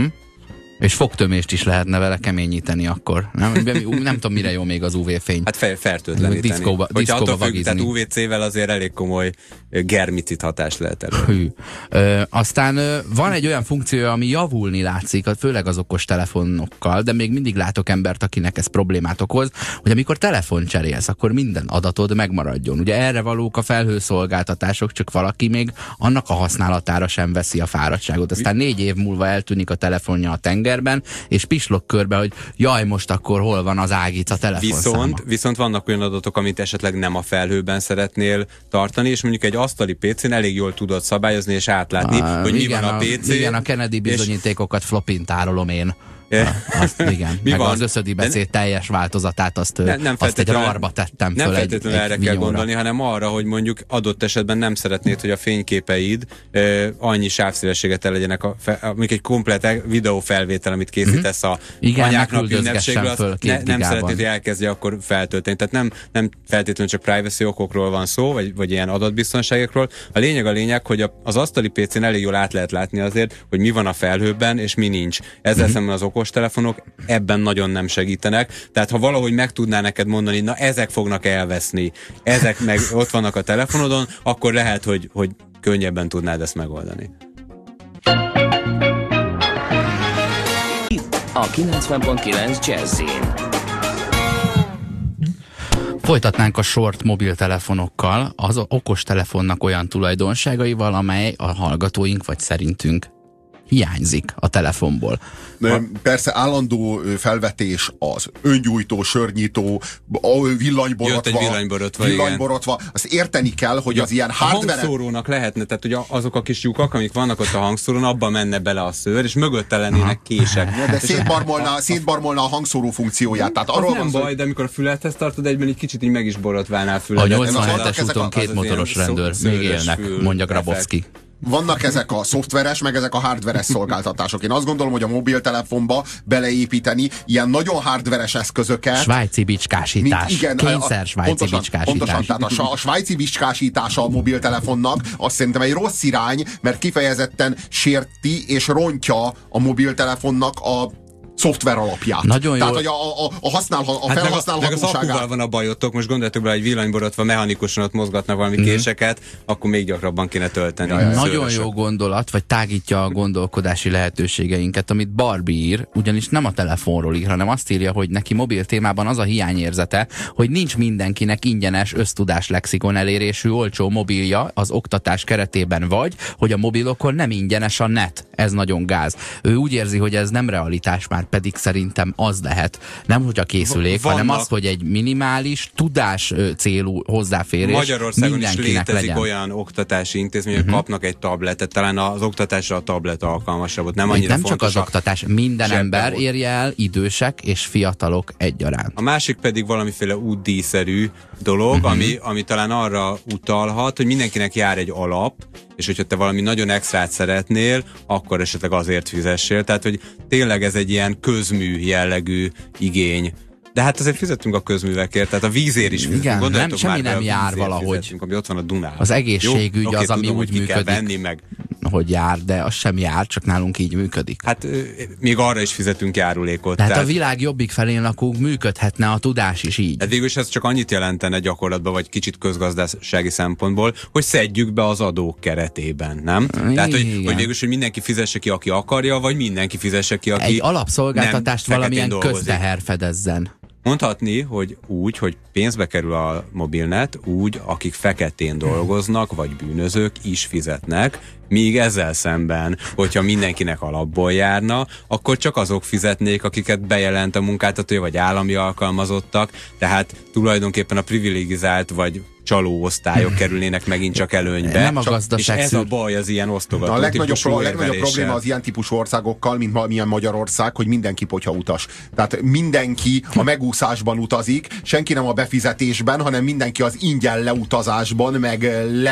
És fogtömést is lehetne vele keményíteni akkor. Nem tudom, mire jó még az UV-fény. Hát fertőtleníteni. Diszkóba vagizni. Tehát UVC-vel azért elég komoly germicid hatás lehet elő. Aztán van egy olyan funkció, ami javulni látszik, főleg az okos telefonokkal, de még mindig látok embert, akinek ez problémát okoz, hogy amikor telefon cserélsz, akkor minden adatod megmaradjon. Ugye erre valók a felhőszolgáltatások, csak valaki még annak a használatára sem veszi a fáradtságot. Aztán 4 év múlva eltűnik a telefonja a tengerben, és pislog körbe, hogy jaj, most akkor hol van az Ágica telefonszáma. Viszont vannak olyan adatok, amit esetleg nem a felhőben szeretnél tartani, és mondjuk egy asztali PC-n elég jól tudod szabályozni és átlátni, hogy mi van a PC. Igen, a Kennedy bizonyítékokat flopin tárolom én. Azt, igen. Meg van? Az összödi beszéd teljes változatát azt egy rarba tettem föl. Nem feltétlenül erre kell gondolni, hanem arra, hogy mondjuk adott esetben nem szeretnéd, hogy a fényképeid annyi sávszélességet el legyenek, mondjuk egy komplet videófelvétel, amit készítesz a anyáknak ünnepségről, nem szeretnéd, hogy elkezdje akkor feltölteni. Tehát nem feltétlenül csak privacy okokról van szó, vagy ilyen adatbiztonságokról. A lényeg, hogy az asztali PC-n elég jól át lehet látni azért, hogy mi van a felhőben, és mi nincs. Ezzel szemben az okostelefonok ebben nagyon nem segítenek. Tehát ha valahogy meg tudná neked mondani, na ezek fognak elveszni, ezek meg ott vannak a telefonodon, akkor lehet, hogy könnyebben tudnád ezt megoldani. A 90.9 Jazzin. Folytatnánk a sort mobiltelefonokkal, az okostelefonnak olyan tulajdonságaival, amely a hallgatóink vagy szerintünk hiányzik a telefonból. Persze állandó felvetés az öngyújtó, sörnyító, villanyborotva. Azt érteni kell, hogy az ilyen hardware... A hangszórónak lehetne, tehát hogy azok a kis lyukak, amik vannak ott a hangszórón, abban menne bele a szőr, és mögötte lennének kések. De szétbarmolna a hangszóró funkcióját. Tehát arról nem baj, de amikor a füledhez tartod, egyben egy kicsit így meg is borotválnál a füledet. A 87-es úton 2 motoros rendőr még élnek, mondja Grabowski. Vannak ezek a szoftveres, meg ezek a hardveres szolgáltatások. Én azt gondolom, hogy a mobiltelefonba beleépíteni ilyen nagyon hardveres eszközöket. Svájci bicskásítás. Kényszer svájci bicskásítás. Pontosan, tehát a svájci bicskásítása a mobiltelefonnak azt szerintem egy rossz irány, mert kifejezetten sérti és rontja a mobiltelefonnak a szoftver alapját. Nagyon tehát, hogy a felhasználhatóságát. Meg az akuval van a bajotok, most gondoljatok bele, hogy villanyborotva mechanikusan ott mozgatnak valami késeket, akkor még gyakrabban kéne tölteni. Nagyon jó gondolat, vagy tágítja a gondolkodási lehetőségeinket, amit Barbie ír, ugyanis nem a telefonról ír, hanem azt írja, hogy neki mobil témában az a hiányérzete, hogy nincs mindenkinek ingyenes össztudás lexikon elérésű olcsó mobilja az oktatás keretében, vagy hogy a mobilokon nem ingyenes a net. Ez nagyon gáz. Ő úgy érzi, hogy ez nem realitás már, pedig szerintem az lehet. Nem, hogy a készülék, hanem az, hogy egy minimális tudás célú hozzáférés Magyarországon mindenkinek is létezik legyen. Olyan oktatási intézmény, hogy kapnak egy tabletet, talán az oktatásra a tablet alkalmasabb volt. Nem annyira nem csak az oktatás, minden ember érje el, idősek és fiatalok egyaránt. A másik pedig valamiféle útdíjszerű dolog, ami talán arra utalhat, hogy mindenkinek jár egy alap, és hogyha te valami nagyon extrát szeretnél, akkor esetleg azért fizessél. Tehát, hogy tényleg ez egy ilyen közmű jellegű igény. De hát azért fizetünk a közművekért, tehát a vízért is fizetünk. Igen, semmi nem jár valahogy. Ami ott van a Dunán. Az egészségügy az, ami tudom, úgy működik, venni, meg. hogy jár, de az sem jár, csak nálunk így működik. Hát még arra is fizetünk járulékot. Tehát a világ jobbik felén lakók működhetne a tudás is így. Hát végül is ez csak annyit jelentene gyakorlatban, vagy kicsit közgazdasági szempontból, hogy szedjük be az adók keretében, nem? Tehát, hogy végül is, hogy mindenki fizesse ki, aki akarja, vagy mindenki fizesse ki, aki egy alapszolgáltatást valamilyen közteher fedezzen. Mondhatni, hogy úgy, hogy pénzbe kerül a mobilnet, úgy, akik feketén dolgoznak, vagy bűnözők is fizetnek, míg ezzel szemben, hogyha mindenkinek alapból járna, akkor csak azok fizetnék, akiket bejelent a munkáltatója, vagy állami alkalmazottak, tehát tulajdonképpen a privilegizált, vagy csaló osztályok kerülnének megint csak előnybe. Nem a gazdaság és ez a baj az ilyen osztogató. A legnagyobb probléma az ilyen típusú országokkal, mint milyen Magyarország, hogy mindenki potyautas. Tehát mindenki a megúszásban utazik, senki nem a befizetésben, hanem mindenki az ingyen leutazásban, meg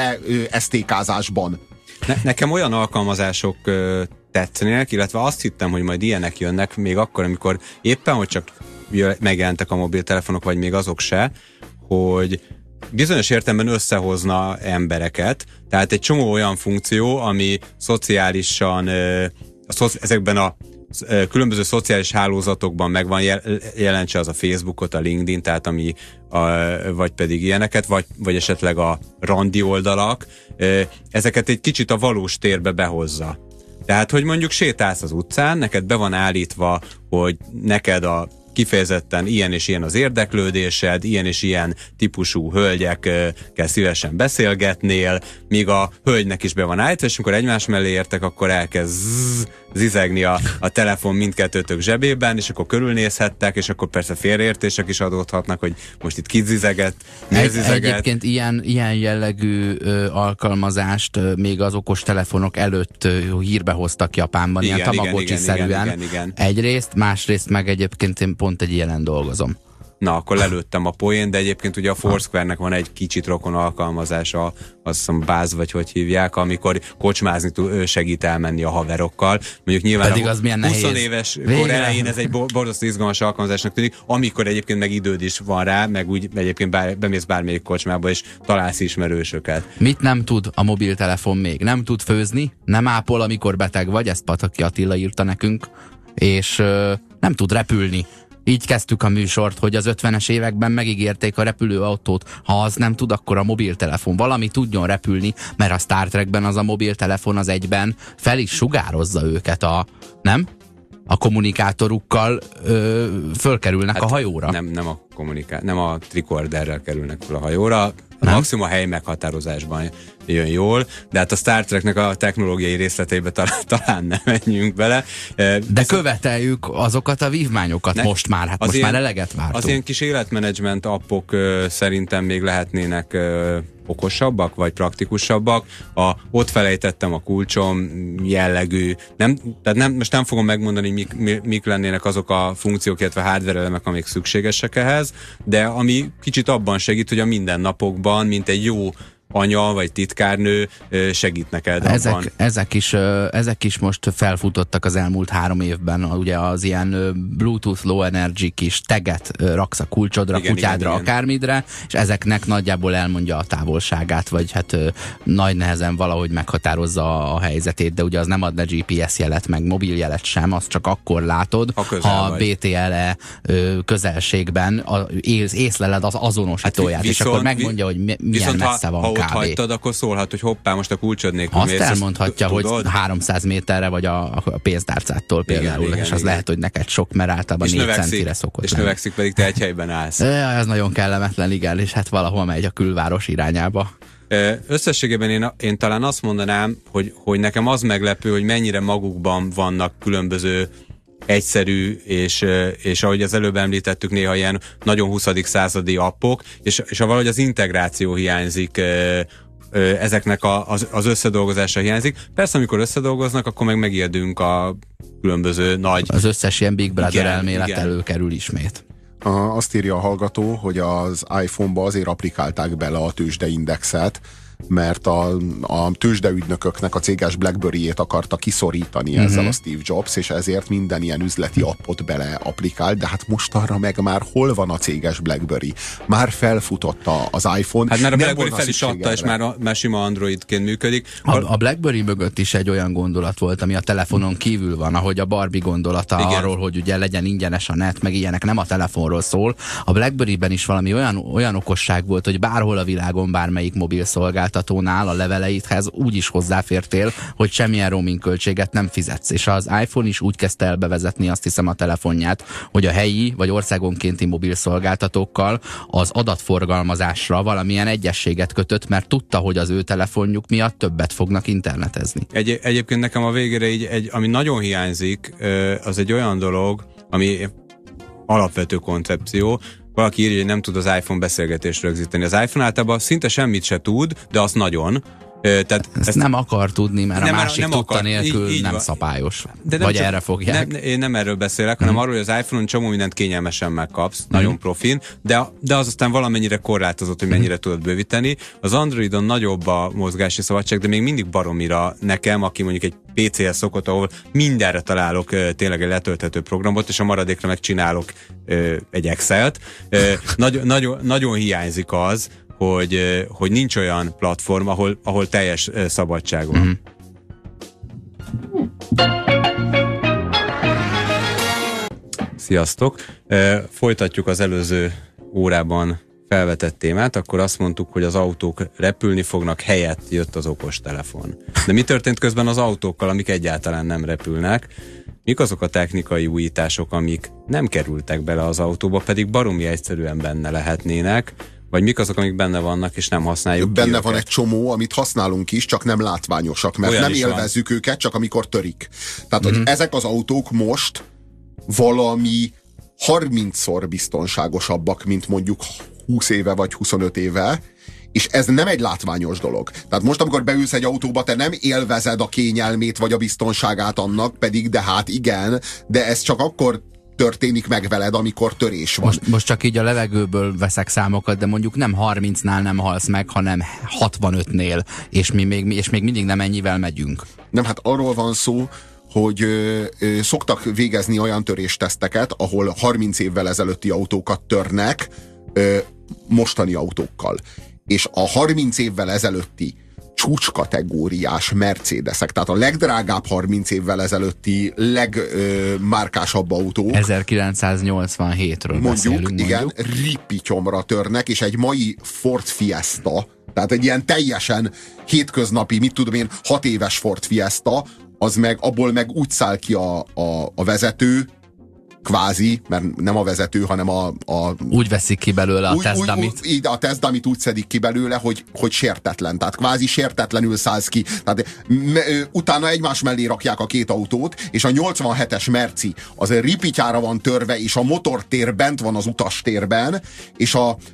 leesztékázásban. Nekem olyan alkalmazások tetszenének, illetve azt hittem, hogy majd ilyenek jönnek még akkor, amikor éppen, hogy csak megjelentek a mobiltelefonok, vagy még azok se, hogy bizonyos értelemben összehozna embereket, tehát egy csomó olyan funkció, ami szociálisan ezekben a különböző szociális hálózatokban megvan, jelentse az a Facebookot, a LinkedIn, tehát vagy pedig ilyeneket, vagy esetleg a randi oldalak, ezeket egy kicsit a valós térbe behozza. Tehát, hogy mondjuk sétálsz az utcán, neked be van állítva, hogy neked a kifejezetten ilyen és ilyen az érdeklődésed, ilyen és ilyen típusú hölgyekkel szívesen beszélgetnél, míg a hölgynek is be van állítva, és amikor egymás mellé értek, akkor elkezd zizegni a telefon mindkettőtök zsebében, és akkor körülnézhettek, és akkor persze félreértések is adódhatnak, hogy most itt ki zizeget, miért zizeget. Egyébként ilyen jellegű alkalmazást még az okos telefonok előtt hírbe hoztak Japánban, ilyen Tamagotchi-szerűen. Igen. Egyrészt, másrészt meg egyébként én pont egy ilyen dolgozom. Na, akkor lelőttem a poén, de egyébként ugye a Foursquare-nek van egy kicsit rokon alkalmazása, azt hiszem Buzz, vagy hogy hívják, amikor kocsmázni segít elmenni a haverokkal. Mondjuk nyilván pedig az milyen 20 nehéz. éves kor elején ez egy borzasztó izgalmas alkalmazásnak tűnik, amikor egyébként meg időd is van rá, meg úgy egyébként bemész bármelyik kocsmába, és találsz ismerősöket. Mit nem tud a mobiltelefon még? Nem tud főzni, nem ápol, amikor beteg vagy, ezt Pataki Attila írta nekünk, és nem tud repülni. Így kezdtük a műsort, hogy az 50-es években megígérték a repülőautót. Ha az nem tud, akkor a mobiltelefon valami tudjon repülni, mert a Star Trekben az a mobiltelefon az egyben fel is sugározza őket a kommunikátorukkal fölkerülnek a hajóra. Nem a tricorderrel kerülnek fel a hajóra, maximum a hely meghatározásban jön jól, de hát a Star Treknek a technológiai részleteibe talán nem menjünk bele. De követeljük azokat a vívmányokat most már, hát most már eleget vártunk. Az ilyen kis életmenedzsment appok szerintem még lehetnének okosabbak, vagy praktikusabbak. Ott felejtettem a kulcsom jellegű, most nem fogom megmondani, mik lennének azok a funkciók, illetve hardware elemek, amik szükségesek ehhez, de ami kicsit abban segít, hogy a mindennapokban, mint egy jó anya vagy titkárnő segít neked abban. Ezek is most felfutottak az elmúlt 3 évben, ugye az ilyen Bluetooth Low Energy kis teget raksz a kulcsodra, kutyádra, akármidre, és ezeknek nagyjából elmondja a távolságát, vagy hát nagy nehezen valahogy meghatározza a helyzetét, de ugye az nem adna GPS jelet, meg mobiljelet sem, azt csak akkor látod, ha BTLE közelségben észleled az azonosítóját, és akkor megmondja, hogy milyen messze van. Ha ott hagytad, akkor szólhat, hogy hoppá, most a kulcsod nélkül azt elmondhatja, hogy 300 méterre vagy a pénztárcától például, és az lehet, hogy neked sok, mert általában 4 centire szokott és növekszik, pedig te egy helyben állsz. Ez nagyon kellemetlen, igen, és hát valahol megy a külváros irányába. Összességében én talán azt mondanám, hogy nekem az meglepő, hogy mennyire magukban vannak különböző egyszerű, és ahogy az előbb említettük, néha ilyen nagyon 20. századi appok, és valahogy az integráció hiányzik, ezeknek az összedolgozása hiányzik. Persze, amikor összedolgoznak, akkor megijedünk a különböző nagy... Az összes ilyen Big Brother elmélet előkerül ismét. Azt írja a hallgató, hogy az iPhone-ba azért applikálták bele a tőzsdeindexet, mert a tőzsdeügynököknek a céges BlackBerry-jét akarta kiszorítani ezzel a Steve Jobs, és ezért minden ilyen üzleti appot beleapplikált, de hát mostanra meg már hol van a céges BlackBerry? Már felfutott az iPhone. Hát már a BlackBerry fel is adta, és már sima Androidként működik. A BlackBerry mögött is egy olyan gondolat volt, ami a telefonon kívül van, ahogy a Barbie gondolata arról, hogy ugye legyen ingyenes a net, meg ilyenek, nem a telefonról szól. A BlackBerry-ben is valami olyan okosság volt, hogy bárhol a világon, bármelyik mobil szolgáltatónál a leveleidhez úgy is hozzáfértél, hogy semmilyen roaming költséget nem fizetsz. És az iPhone is úgy kezdte el bevezetni, azt hiszem, a telefonját, hogy a helyi vagy országonkénti mobil szolgáltatókkal az adatforgalmazásra valamilyen egyességet kötött, mert tudta, hogy az ő telefonjuk miatt többet fognak internetezni. Egyébként nekem a végére így, ami nagyon hiányzik, az egy olyan dolog, ami alapvető koncepció. Valaki írja, hogy nem tud az iPhone beszélgetést rögzíteni. Az iPhone általában szinte semmit se tud, de azt nagyon. Tehát ezt nem akar tudni, mert a másik tudta nélkül így nem van. Szapályos. De vagy erre fogják. Én nem erről beszélek, hanem arról, hogy az iPhone-on csomó mindent kényelmesen megkapsz, nagyon profin, de az aztán valamennyire korlátozott, hogy mennyire tudod bővíteni. Az Androidon nagyobb a mozgási szabadság, de még mindig baromira nekem, aki mondjuk egy PC-hez szokott, ahol mindenre találok tényleg egy letölthető programot, és a maradékra megcsinálok egy Excel-t. Nagyon hiányzik az, hogy nincs olyan platform, ahol teljes szabadság van. Sziasztok! Folytatjuk az előző órában felvetett témát, akkor azt mondtuk, hogy az autók repülni fognak, helyett jött az okostelefon. De mi történt közben az autókkal, amik egyáltalán nem repülnek? mik azok a technikai újítások, amik nem kerültek bele az autóba, pedig baromi egyszerűen benne lehetnének, vagy mik azok, amik benne vannak, és nem használjuk benne ki van őket. egy csomó, amit használunk is, csak nem látványosak, mert Olyan nem is van. élvezzük őket, csak amikor törik. Tehát, hogy ezek az autók most valami 30-szor biztonságosabbak, mint mondjuk 20 éve vagy 25 éve, és ez nem egy látványos dolog. Tehát most, amikor beülsz egy autóba, te nem élvezed a kényelmét vagy a biztonságát annak, pedig de hát igen, de ez csak akkor történik meg veled, amikor törés van. Most csak így a levegőből veszek számokat, de mondjuk nem 30-nál nem halsz meg, hanem 65-nél, és még mindig nem ennyivel megyünk. Nem, hát arról van szó, hogy szoktak végezni olyan törésteszteket, ahol 30 évvel ezelőtti autókat törnek mostani autókkal. És a 30 évvel ezelőtti csúcskategóriás Mercedesek, tehát a legdrágább 30 évvel ezelőtti legmárkásabb autó, 1987-ről mondjuk, igen, mondjuk. ripityomra törnek, és egy mai Ford Fiesta, tehát egy ilyen teljesen hétköznapi, mit tudom én, 6 éves Ford Fiesta, az meg, abból meg úgy száll ki a vezető, kvázi, mert nem a vezető, hanem úgy veszik ki belőle a tesztdumit. A tesztdumit úgy szedik ki belőle, hogy sértetlen. Tehát kvázi sértetlenül szállsz ki. Tehát utána egymás mellé rakják a két autót, és a 87-es Merci az ripityára van törve, és a motortér bent van az utastérben, és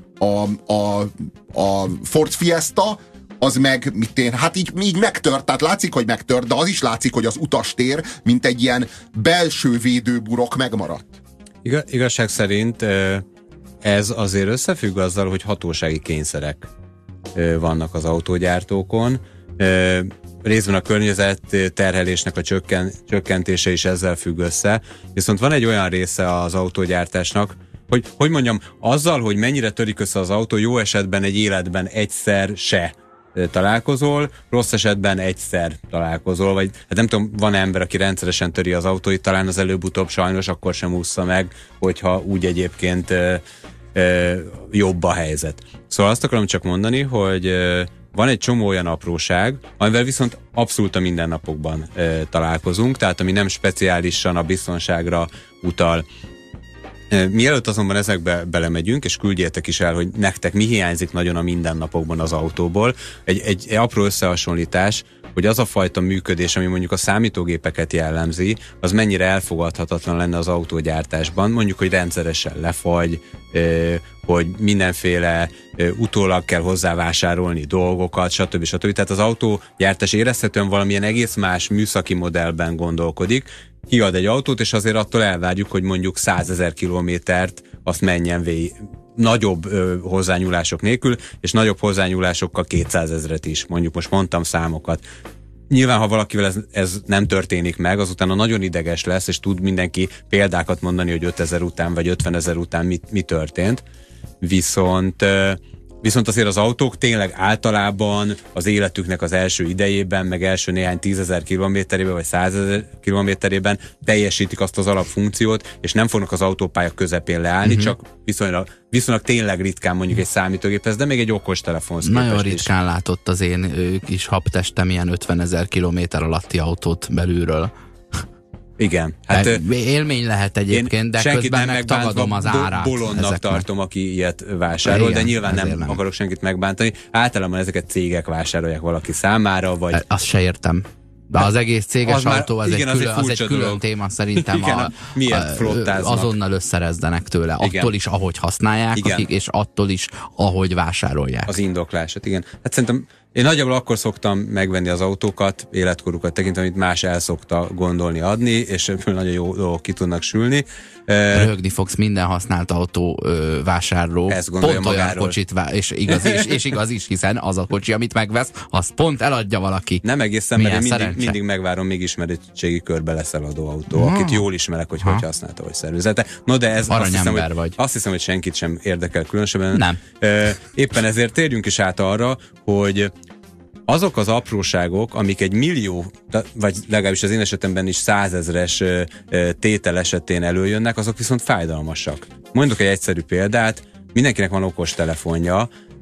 a Ford Fiesta az meg, hát így megtört, tehát látszik, hogy megtört, de az is látszik, hogy az utastér, mint egy ilyen belső védőburok megmaradt. Igazság szerint ez azért összefügg azzal, hogy hatósági kényszerek vannak az autógyártókon. Részben a környezet terhelésnek a csökkentése is ezzel függ össze. Viszont van egy olyan része az autógyártásnak, hogy mondjam, azzal, hogy mennyire törik össze az autó, jó esetben egy életben egyszer se találkozol, rossz esetben egyszer találkozol, vagy hát nem tudom, van ember, aki rendszeresen töri az autóit, talán az előbb-utóbb sajnos akkor sem ússza meg, hogyha úgy egyébként jobb a helyzet. Szóval azt akarom csak mondani, hogy van egy csomó olyan apróság, amivel viszont abszolút a mindennapokban találkozunk, tehát ami nem speciálisan a biztonságra utal. Mielőtt azonban ezekbe belemegyünk, és küldjétek is el, hogy nektek mi hiányzik nagyon a mindennapokban az autóból, egy apró összehasonlítás, hogy az a fajta működés, ami mondjuk a számítógépeket jellemzi, az mennyire elfogadhatatlan lenne az autógyártásban. Mondjuk, hogy rendszeresen lefagy, hogy mindenféle utólag kell hozzávásárolni dolgokat, stb. Tehát az autógyártás érezhetően valamilyen egész más műszaki modellben gondolkodik. Kiad egy autót, és azért attól elvárjuk, hogy mondjuk 100 000 kilométert azt menjen végig. Nagyobb hozzányúlások nélkül, és nagyobb hozzányúlásokkal 200 000 is. Mondjuk most mondtam számokat. Nyilván, ha valakivel ez nem történik meg, azután nagyon ideges lesz, és tud mindenki példákat mondani, hogy 5000 után vagy 50 000 után mi történt. Viszont azért az autók tényleg általában az életüknek az első idejében, meg első néhány 10 000 kilométerében, vagy 100 000 kilométerében teljesítik azt az alapfunkciót, és nem fognak az autópálya közepén leállni, csak viszonylag tényleg ritkán mondjuk egy számítógéphez, de még egy okostelefonhoz képest Nagyon is. ritkán látott az én kis habtestem ilyen 50 000 kilométer alatti autót belülről. Igen. Hát, élmény lehet egyébként, de közben meg tagadom az árát. Bolondnak tartom, aki ilyet vásárol, igen, de nyilván nem nem akarok senkit megbántani. Általában ezeket cégek vásárolják valaki számára, vagy... Azt se értem. De az egész céges az autó, az igen, egy külön téma szerintem. Igen, miért flottáznak? Azonnal összerezdenek tőle. Igen. Attól is, ahogy használják, akik, és attól is, ahogy vásárolják. Az indoklását, igen. Hát szerintem én nagyjából akkor szoktam megvenni az autókat, életkorukat tekintve, amit más el szokta gondolni adni, és nagyon jó dolgok ki tudnak sülni. Röhögni fogsz, minden használt autó vásárló pont olyan kocsit és igaz is, hiszen az a kocsi, amit megvesz, az pont eladja valaki. Nem egészen, mert én mindig megvárom, még ismerettségi körbe lesz eladó autó, akit jól ismerek, hogy használta, vagy szervezete. No, de ez azt hiszem, hogy senkit sem érdekel különösebben. Nem. Éppen ezért térjünk is át arra, hogy azok az apróságok, amik egy millió, vagy legalábbis az én esetemben is 100 000-es tétel esetén előjönnek, azok viszont fájdalmasak. Mondok egy egyszerű példát, mindenkinek van okostelefonja,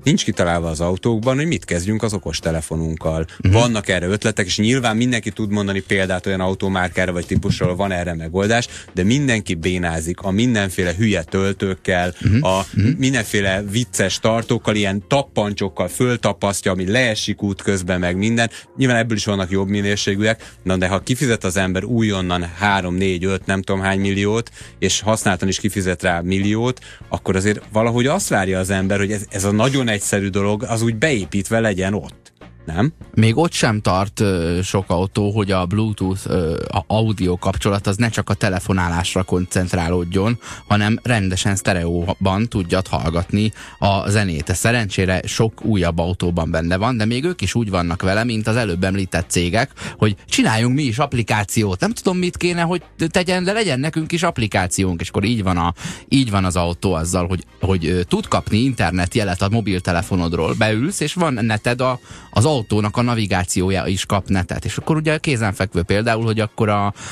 nincs kitalálva az autókban, hogy mit kezdjünk az okostelefonunkkal. Vannak erre ötletek, és nyilván mindenki tud mondani példát olyan automárkára vagy típusról, van erre megoldás, de mindenki bénázik a mindenféle hülye töltőkkel, a mindenféle vicces tartókkal, ilyen tappancsokkal föltapasztja, ami leesik útközben, meg minden. Nyilván ebből is vannak jobb minőségűek, de ha kifizet az ember újonnan 3, 4, 5, nem tudom hány milliót, és használtan is kifizet rá milliót, akkor azért valahogy azt várja az ember, hogy ez a nagyon egyszerű dolog, az úgy beépítve legyen ott. Nem? Még ott sem tart sok autó, hogy a Bluetooth audio kapcsolat az ne csak a telefonálásra koncentrálódjon, hanem rendesen sztereóban tudjad hallgatni a zenét. Szerencsére sok újabb autóban benne van, de még ők is úgy vannak vele, mint az előbb említett cégek, hogy csináljunk mi is applikációt. Nem tudom, mit kéne, hogy tegyen, de legyen nekünk is applikációnk, és akkor így van az autó azzal, hogy tud kapni internetjelet a mobiltelefonodról, beülsz, és van neted az autónak a navigációja is kap netet. És akkor ugye kézenfekvő például, hogy akkor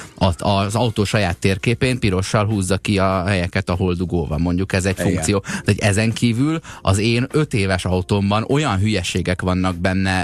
az autó saját térképén pirossal húzza ki a helyeket, ahol dugó van. Mondjuk ez egy funkció. De ezen kívül az én 5 éves autómban olyan hülyeségek vannak benne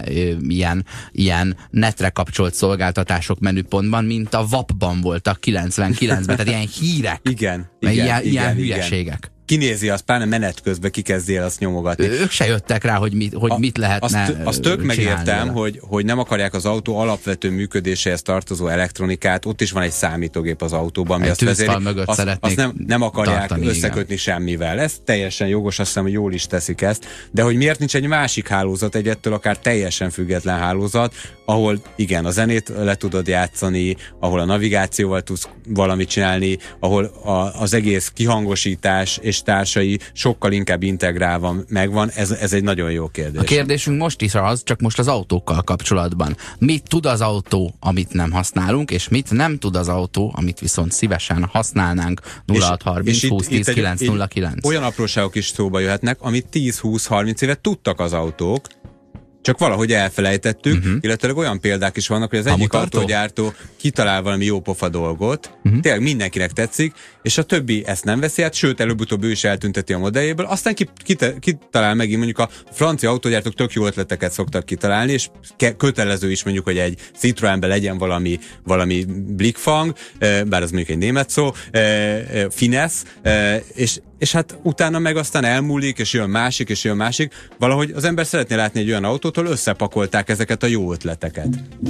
ilyen netre kapcsolt szolgáltatások menüpontban, mint a VAP-ban voltak 99-ben. Tehát ilyen hírek. Ilyen hülyeségek. Kinézi, azt pláne menet közben kikezdi el azt nyomogatni. Ők se jöttek rá, hogy mit lehetne azt tök megértem, hogy nem akarják az autó alapvető működéséhez tartozó elektronikát, ott is van egy számítógép az autóban, ami azt vezéri, azt nem akarják összekötni igen. semmivel. Ez teljesen jogos, azt hiszem, hogy jól is teszik ezt, de hogy miért nincs egy másik hálózat, ettől akár teljesen független hálózat, ahol igen, a zenét le tudod játszani, ahol a navigációval tudsz valamit csinálni, ahol az egész kihangosítás és társai sokkal inkább integrálva megvan, ez egy nagyon jó kérdés. A kérdésünk most is az, csak most az autókkal kapcsolatban. Mit tud az autó, amit nem használunk, és mit nem tud az autó, amit viszont szívesen használnánk? 0630 20 10 909. Olyan apróságok is szóba jöhetnek, amit 10-20-30 éve tudtak az autók, csak valahogy elfelejtettük, illetve olyan példák is vannak, hogy az egyik autógyártó kitalál valami jópofa dolgot, tényleg mindenkinek tetszik, és a többi ezt nem veszi át, sőt, előbb-utóbb ő is eltünteti a modelljéből, aztán kitalál megint, mondjuk a francia autógyártók tök jó ötleteket szoktak kitalálni, és kötelező is mondjuk, hogy egy Citroenben legyen valami Blickfang, bár az mondjuk egy német szó, Finesse, és hát utána meg aztán elmúlik, és jön másik, valahogy az ember szeretné látni egy olyan autótól, összepakolták ezeket a jó ötleteket.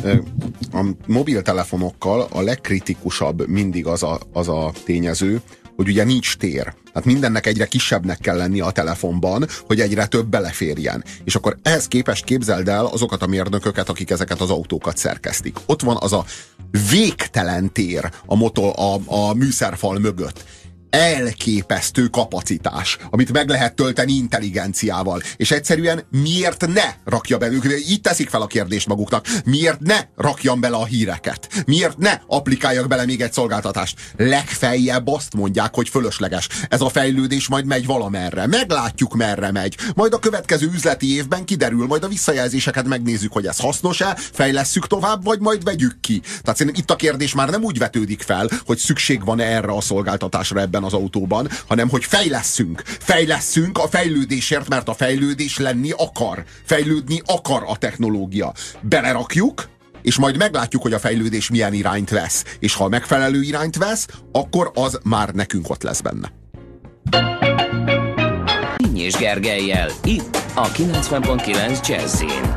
A mobiltelefonokkal a legkritikusabb mindig az a tényező, hogy ugye nincs tér. Tehát mindennek egyre kisebbnek kell lennie a telefonban, hogy egyre több beleférjen. És akkor ehhez képest képzeld el azokat a mérnököket, akik ezeket az autókat szerkesztik. Ott van az a végtelen tér a műszerfal mögött. Elképesztő kapacitás, amit meg lehet tölteni intelligenciával. És egyszerűen miért ne rakja be, így teszik fel a kérdést maguknak, miért ne rakjam bele a híreket? Miért ne applikáljak bele még egy szolgáltatást? Legfeljebb azt mondják, hogy fölösleges. Ez a fejlődés majd megy valamerre. Meglátjuk, merre megy. Majd a következő üzleti évben kiderül, majd a visszajelzéseket megnézzük, hogy ez hasznos-e, fejlesszük tovább, vagy majd vegyük ki. Tehát szerintem itt a kérdés már nem úgy vetődik fel, hogy szükség van erre a szolgáltatásra ebben az autóban, hanem hogy fejlesszünk a fejlődésért, mert a fejlődés lenni akar. Fejlődni akar a technológia. Belerakjuk, és majd meglátjuk, hogy a fejlődés milyen irányt vesz. És ha megfelelő irányt vesz, akkor az már nekünk ott lesz benne. És Gergellyel, itt a 90.9 Jazzin.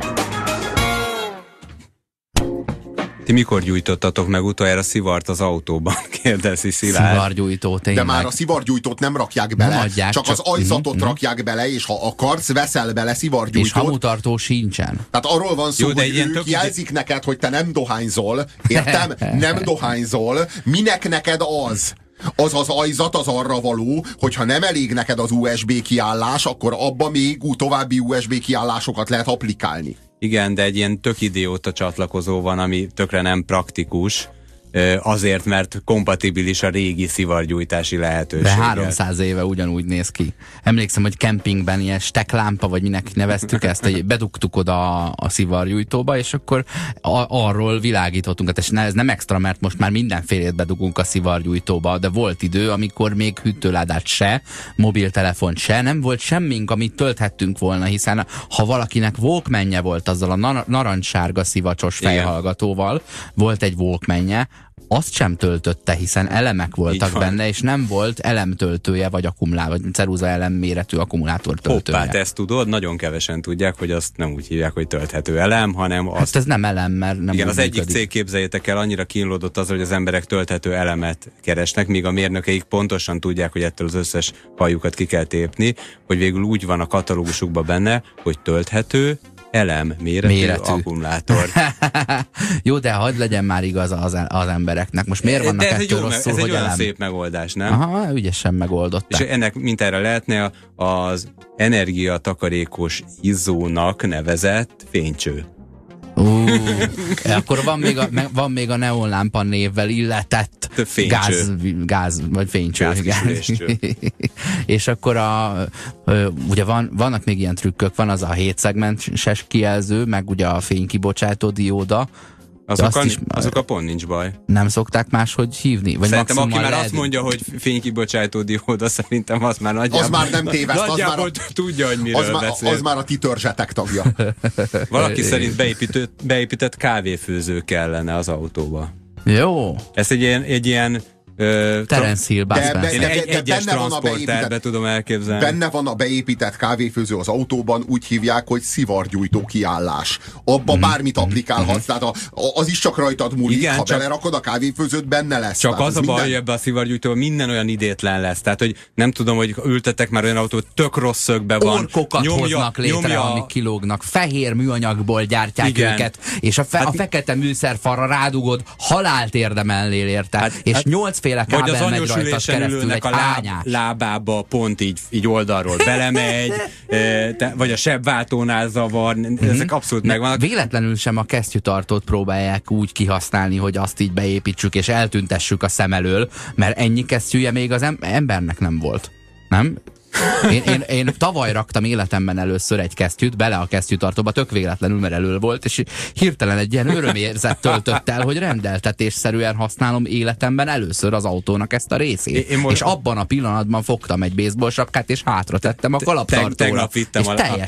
Ti mikor gyújtottatok meg utoljára szivart az autóban? Kérdezi Szilárd. Szivargyújtó, tényleg. De már a szivargyújtót nem rakják bele, nem adják, csak az ajzatot rakják bele, és ha akarsz, veszel bele szivargyújtót. És hamutartó sincsen. Tehát arról van szó, hogy ők jelzik neked, hogy te nem dohányzol. Értem? Nem dohányzol. Minek neked az? Az ajzat az arra való, hogyha nem elég neked az USB kiállás, akkor abba még további USB kiállásokat lehet applikálni. Igen, de egy ilyen tök idióta csatlakozó van, ami tökre nem praktikus, azért, mert kompatibilis a régi szivargyújtási lehetőséggel. De 300 éve ugyanúgy néz ki. Emlékszem, hogy kempingben ilyen steklámpa, vagy minek neveztük ezt, hogy bedugtuk oda a szivargyújtóba, és akkor arról világítottunk. És ez nem extra, mert most már mindenfélét bedugunk a szivargyújtóba, de volt idő, amikor még hűtőládát se, mobiltelefont se, nem volt semmink, amit tölthettünk volna, hiszen ha valakinek Walkmanje volt azzal a narancssárga szivacsos fejhallgatóval, volt egy Walkmanje, azt sem töltötte, hiszen elemek voltak benne, és nem volt elemtöltője, vagy akkumulátor, vagy ceruza elem méretű akkumulátor töltője. Hoppá, te ezt tudod? Nagyon kevesen tudják, hogy azt nem úgy hívják, hogy tölthető elem, hanem azt... Hát ez nem elem, mert nem. Igen, az egyik cég, képzeljétek el, annyira kínlódott azzal, hogy az emberek tölthető elemet keresnek, míg a mérnökeik pontosan tudják, hogy ettől az összes hajukat ki kell tépni, hogy végül úgy van a katalógusukban benne, hogy tölthető elem méretű akkumulátor. Jó, de hadd legyen már igaz az embereknek. Most miért vannak ettől rosszul, hogy elem? szép megoldás, nem? Aha, ügyesen megoldották. És ennek mintára lehetne az energiatakarékos izzónak nevezett fénycső. Akkor van még a neonlámpa névvel illetett gáz vagy fénycső. És akkor ugye vannak még ilyen trükök, van az a 7 szegmenses kijelző, meg ugye a fénykibocsátó dióda. Azok pont nincs baj. Nem szokták máshogy hívni? Vagy szerintem aki már azt mondja, hogy fénykibocsátó dióda, szerintem az már nagyjából... Az már nem téveszt. Nagyjából tudja, hogy miről beszél. Az már a ti törzsetek tagja. Valaki szerint beépített kávéfőző kellene az autóba. Jó. Ez egy ilyen Terence Hill, egyes transzporterbe tudom elképzelni. Benne van a beépített kávéfőző az autóban, úgy hívják, hogy szivargyújtó kiállás. Abba bármit applikálhatsz, tehát az is csak rajtad múlik. Igen, ha belerakod a kávéfőzőt, benne lesz. Csak tehát az a baj, hogy ebbe a szivargyújtóban minden olyan idétlen lesz. Tehát, hogy nem tudom, hogy ültetek már olyan autót, tök rossz szögbe van. Orkokat hoznak létre, amik kilógnak. Fehér műanyagból gyártják őket, és a fekete műszerfalra rádugod, halált érdemelnél érte. És 8 vagy az anyósülésen ülőnek a lábába pont így oldalról belemegy, vagy a sebváltónál zavar, ezek abszolút megvannak. Véletlenül sem a kesztyűtartót próbálják úgy kihasználni, hogy azt így beépítsük és eltüntessük a szem elől, mert ennyi kesztyűje még az embernek nem volt. Nem? Én tavaly raktam életemben először egy kesztyűt bele a kesztyűtartóba, tök véletlenül, mert elől volt, és hirtelen egy ilyen örömérzet töltött el, hogy rendeltetésszerűen használom életemben először az autónak ezt a részét. És abban a pillanatban fogtam egy baseball sapkát, és hátra tettem a kalaptartóra. Tegnap vittem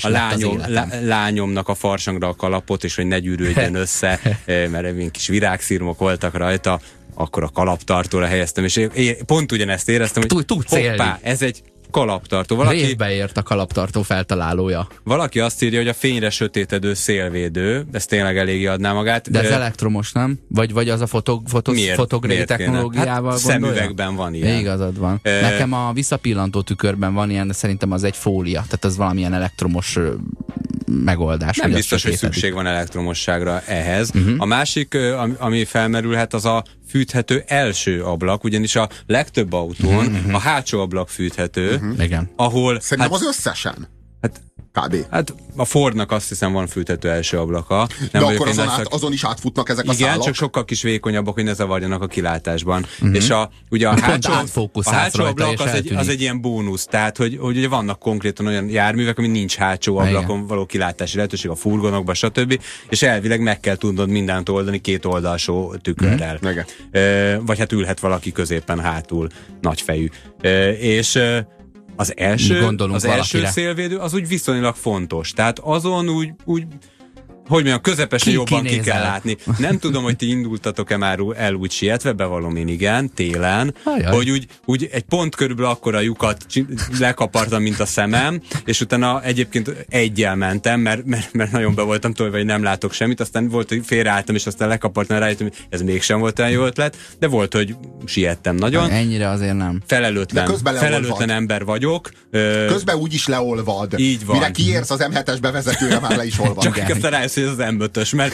a lányomnak a farsangra a kalapot, és hogy ne gyűrődjön össze, mert ilyen kis virágszirmok voltak rajta, akkor a kalaptartóra helyeztem, és én pont ugyanezt éreztem, hogy hoppá, ez egy kalaptartó. Révbe ért a kalaptartó feltalálója. Valaki azt írja, hogy a fényre sötétedő szélvédő, ez tényleg eléggé adná magát. De ez elektromos, nem? Vagy az a fotogré technológiával hát szemüvegben van ilyen. Igazad van. Nekem a visszapillantó tükörben van ilyen, de szerintem az egy fólia. Tehát az valamilyen elektromos megoldás. Nem biztos, hogy szükség van elektromosságra ehhez. A másik, ami felmerülhet, az a fűthető első ablak, ugyanis a legtöbb autón a hátsó ablak fűthető, ahol... Szerintem az összesen. Kb. Hát a Fordnak azt hiszem van fűthető első ablaka. De akkor azon is átfutnak ezek a szálak? Igen, csak sokkal kis vékonyabbak, hogy ne zavarjanak a kilátásban. És ugye a hátsó ablak az egy ilyen bónusz, tehát hogy ugye vannak konkrétan olyan járművek, ami nincs hátsó ablakon való kilátási lehetőség, a furgonokban, stb. És elvileg meg kell tudnod mindent oldani két oldalsó tükörrel. Vagy hát ülhet valaki középen hátul, nagyfejű. És az első szélvédő az úgy viszonylag fontos. Tehát azon úgy hogy mondjam, közepesen jobban ki kell látni. Nem tudom, hogy ti indultatok-e már el úgy sietve, bevallom én igen, télen, hogy úgy egy pont körülbelül akkora lyukat lekapartam, mint a szemem, és utána egyébként egyel mentem, mert nagyon be voltam tolva, hogy nem látok semmit, aztán volt, hogy félreálltam, és aztán lekapartam, rájöttem, hogy ez mégsem volt olyan jó ötlet, de volt, hogy siettem nagyon. Ennyire azért nem. Felelőtlen ember vagyok. Közben úgy is leolvad. Így van. Mire kiérsz az M7-es bevezetőre, már le is olvad. Csak aztán rájössz, hogy ez az M5-ös, mert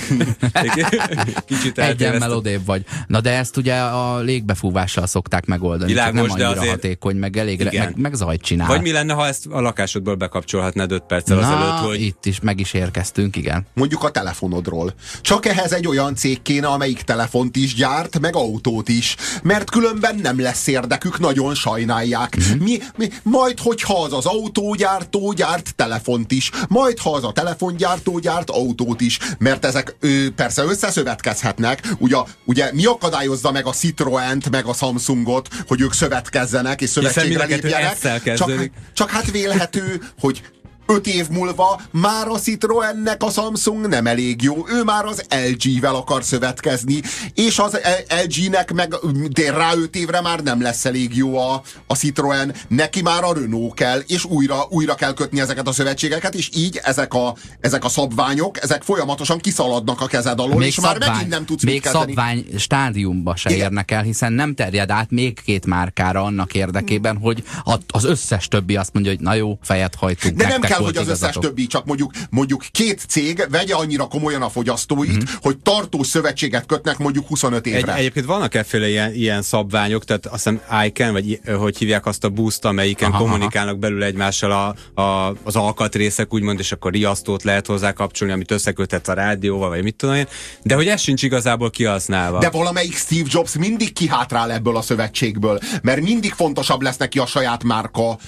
kicsit egyemmel odébb vagy. Na de ezt ugye a légbefúvással szokták megoldani, világos, csak nem annyira hatékony, meg elég meg zajt csinál. Vagy mi lenne, ha ezt a lakásodból bekapcsolhatnád 5 perccel azelőtt, hogy... itt is meg is érkeztünk, igen. Mondjuk a telefonodról. Csak ehhez egy olyan cég kéne, amelyik telefont is gyárt, meg autót is. Mert különben nem lesz érdekük, nagyon sajnálják. Majd, hogyha az autógyártó gyárt telefont is, majd, ha az a telefongyártó gyárt autót is. Mert ezek persze összeszövetkezhetnek. Ugye mi akadályozza meg a Citroent, meg a Samsungot, hogy ők szövetkezzenek, és szövetségre lépjenek. Csak hát vélhető, hogy 5 év múlva már a Citroennek a Samsung nem elég jó. Ő már az LG-vel akar szövetkezni, és az LG-nek meg rá 5 évre már nem lesz elég jó a Citroen. Neki már a Renault kell, és újra kell kötni ezeket a szövetségeket, és így ezek a szabványok, ezek folyamatosan kiszaladnak a kezed alól, és már megint nem tudsz mit kezdeni. Még szabvány stádiumba se érnek el, hiszen nem terjed át még 2 márkára annak érdekében, hogy az összes többi azt mondja, hogy na jó, fejet hajtunk. De nem kell, hogy az összes többi, csak mondjuk 2 cég vegye annyira komolyan a fogyasztóit, hogy tartós szövetséget kötnek mondjuk 25 évre. Egyébként vannak efféle ilyen szabványok, tehát azt hiszem ICANN, vagy hogy hívják azt a buszt, amelyiken kommunikálnak belül egymással az alkatrészek, úgymond, és akkor riasztót lehet hozzá kapcsolni, amit összeköthet a rádióval, vagy mit tudom én. De hogy ez sincs igazából kihasználva. De valamelyik Steve Jobs mindig kihátrál ebből a szövetségből, mert mindig fontosabb lesz neki a saját márka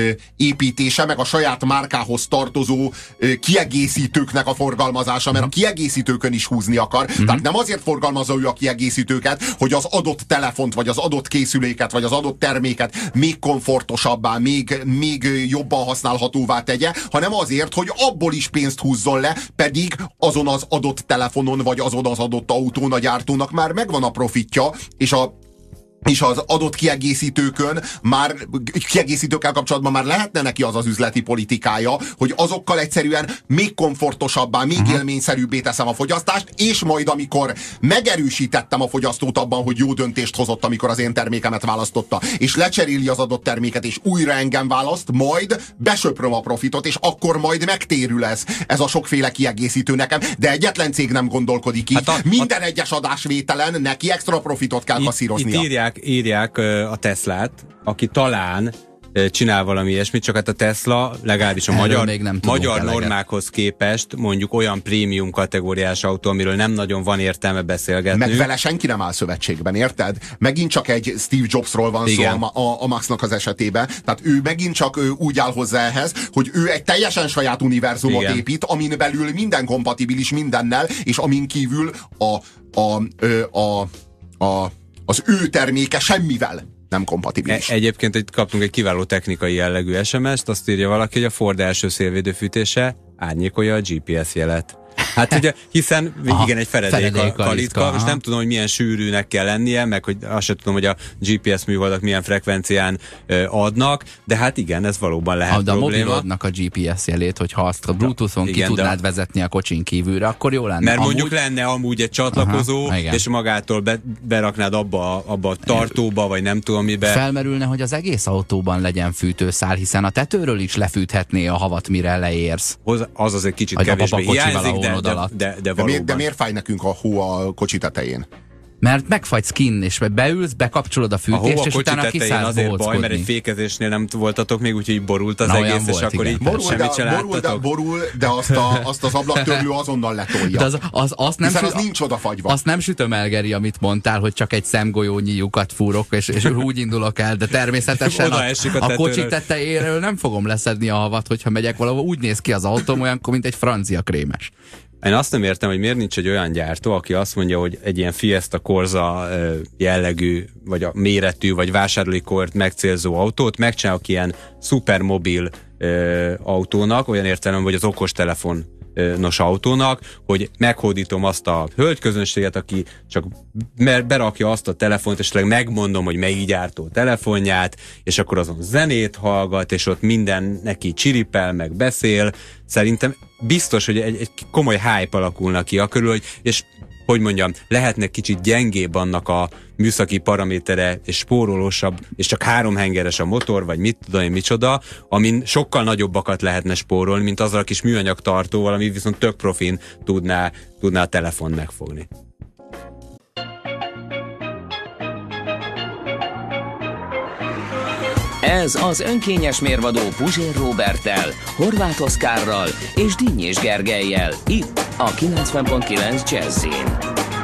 építése, meg a saját márkához tartozó kiegészítőknek a forgalmazása, mert a kiegészítőkön is húzni akar. Tehát nem azért forgalmazza ő a kiegészítőket, hogy az adott telefont, vagy az adott készüléket, vagy az adott terméket még komfortosabbá, még jobban használhatóvá tegye, hanem azért, hogy abból is pénzt húzzon le, pedig azon az adott telefonon, vagy azon az adott autón a gyártónak már megvan a profitja, és az adott kiegészítőkkel kapcsolatban már lehetne neki az üzleti politikája, hogy azokkal egyszerűen még komfortosabbá, még élményszerűbbé teszem a fogyasztást, és majd amikor megerősítettem a fogyasztót abban, hogy jó döntést hozott, amikor az én termékemet választotta, és lecseréli az adott terméket, és újra engem választ, majd besöpröm a profitot, és akkor majd megtérül ez a sokféle kiegészítő nekem, de egyetlen cég nem gondolkodik így. Minden egyes adásvételen neki extra profitot kell kasszíroznia. Írják a Teslát, aki talán csinál valami ilyesmit, csak hát a Tesla legalábbis a magyar normákhoz képest mondjuk olyan prémium kategóriás autó, amiről nem nagyon van értelme beszélgetnünk. Meg vele senki nem áll szövetségben, érted? Megint csak egy Steve Jobsról van szó a Maxnak az esetében. Tehát ő megint csak úgy áll hozzá ehhez, hogy ő egy teljesen saját univerzumot épít, amin belül minden kompatibilis mindennel, és amin kívül az ő terméke semmivel nem kompatibilis. Egyébként kaptunk egy kiváló technikai jellegű SMS-t, azt írja valaki, hogy a Ford első szélvédőfűtése árnyékolja a GPS jelet. Hát ugye, hiszen igen, egy feredék kalitka, és nem tudom, hogy milyen sűrűnek kell lennie, meg hogy azt sem tudom, hogy a GPS műholdak milyen frekvencián adnak, de hát igen, ez valóban lehet probléma. De a mobilodnak a GPS jelét, hogyha azt a Bluetooth-on ki tudnád vezetni a kocsin kívülre, akkor jó lenne. Mert mondjuk lenne amúgy egy csatlakozó, és magától beraknád abba a tartóba, vagy nem tudom mibe. Felmerülne, hogy az egész autóban legyen fűtőszál, hiszen a tetőről is lefűthetné a havat, mire leérsz. Az azért kicsit kevésbé hiányzik, de miért fáj nekünk a hó a kocsi tetején? Mert megfagysz kinn, és beülsz, bekapcsolod a fűtést, és utána kiszállsz azért baj, mert egy fékezésnél nem voltatok még, úgyhogy borult az egész, és akkor így semmit se láttatok. Borul, de azt az ablaktörlő azonnal letolja. De az nincs odafagyva. Azt nem sütöm el, Geri, amit mondtál, hogy csak egy szemgolyónyi lyukat fúrok, és úgy indulok el, de természetesen a kocsi tetejéről nem fogom leszedni a havat, hogyha megyek valahol. Úgy néz ki az autóm olyankor, mint egy francia krémes. Én azt nem értem, hogy miért nincs egy olyan gyártó, aki azt mondja, hogy egy ilyen Fiesta Corsa jellegű, vagy a méretű, vagy vásárlói kort megcélzó autót megcsinálok ilyen szupermobil autónak, olyan értelemben, hogy az okostelefon autónak, hogy meghódítom azt a hölgyközönséget, aki csak berakja azt a telefont, és megmondom, hogy melyik gyártó telefonját, és akkor azon zenét hallgat, és ott minden neki csiripel, meg beszél. Szerintem biztos, hogy egy komoly hype alakulna ki a körül, és hogy mondjam, lehetne kicsit gyengébb annak a műszaki paramétere, és spórolósabb, és csak 3 hengeres a motor, vagy mit tudom én micsoda, amin sokkal nagyobbakat lehetne spórolni, mint azzal a kis műanyag tartóval, ami viszont tök profin tudná a telefon megfogni. Ez az önkényes mérvadó Puzsér Róberttel, Horváth Oszkárral és Dinnyés Gergellyel, itt a 90.9 Jazzin.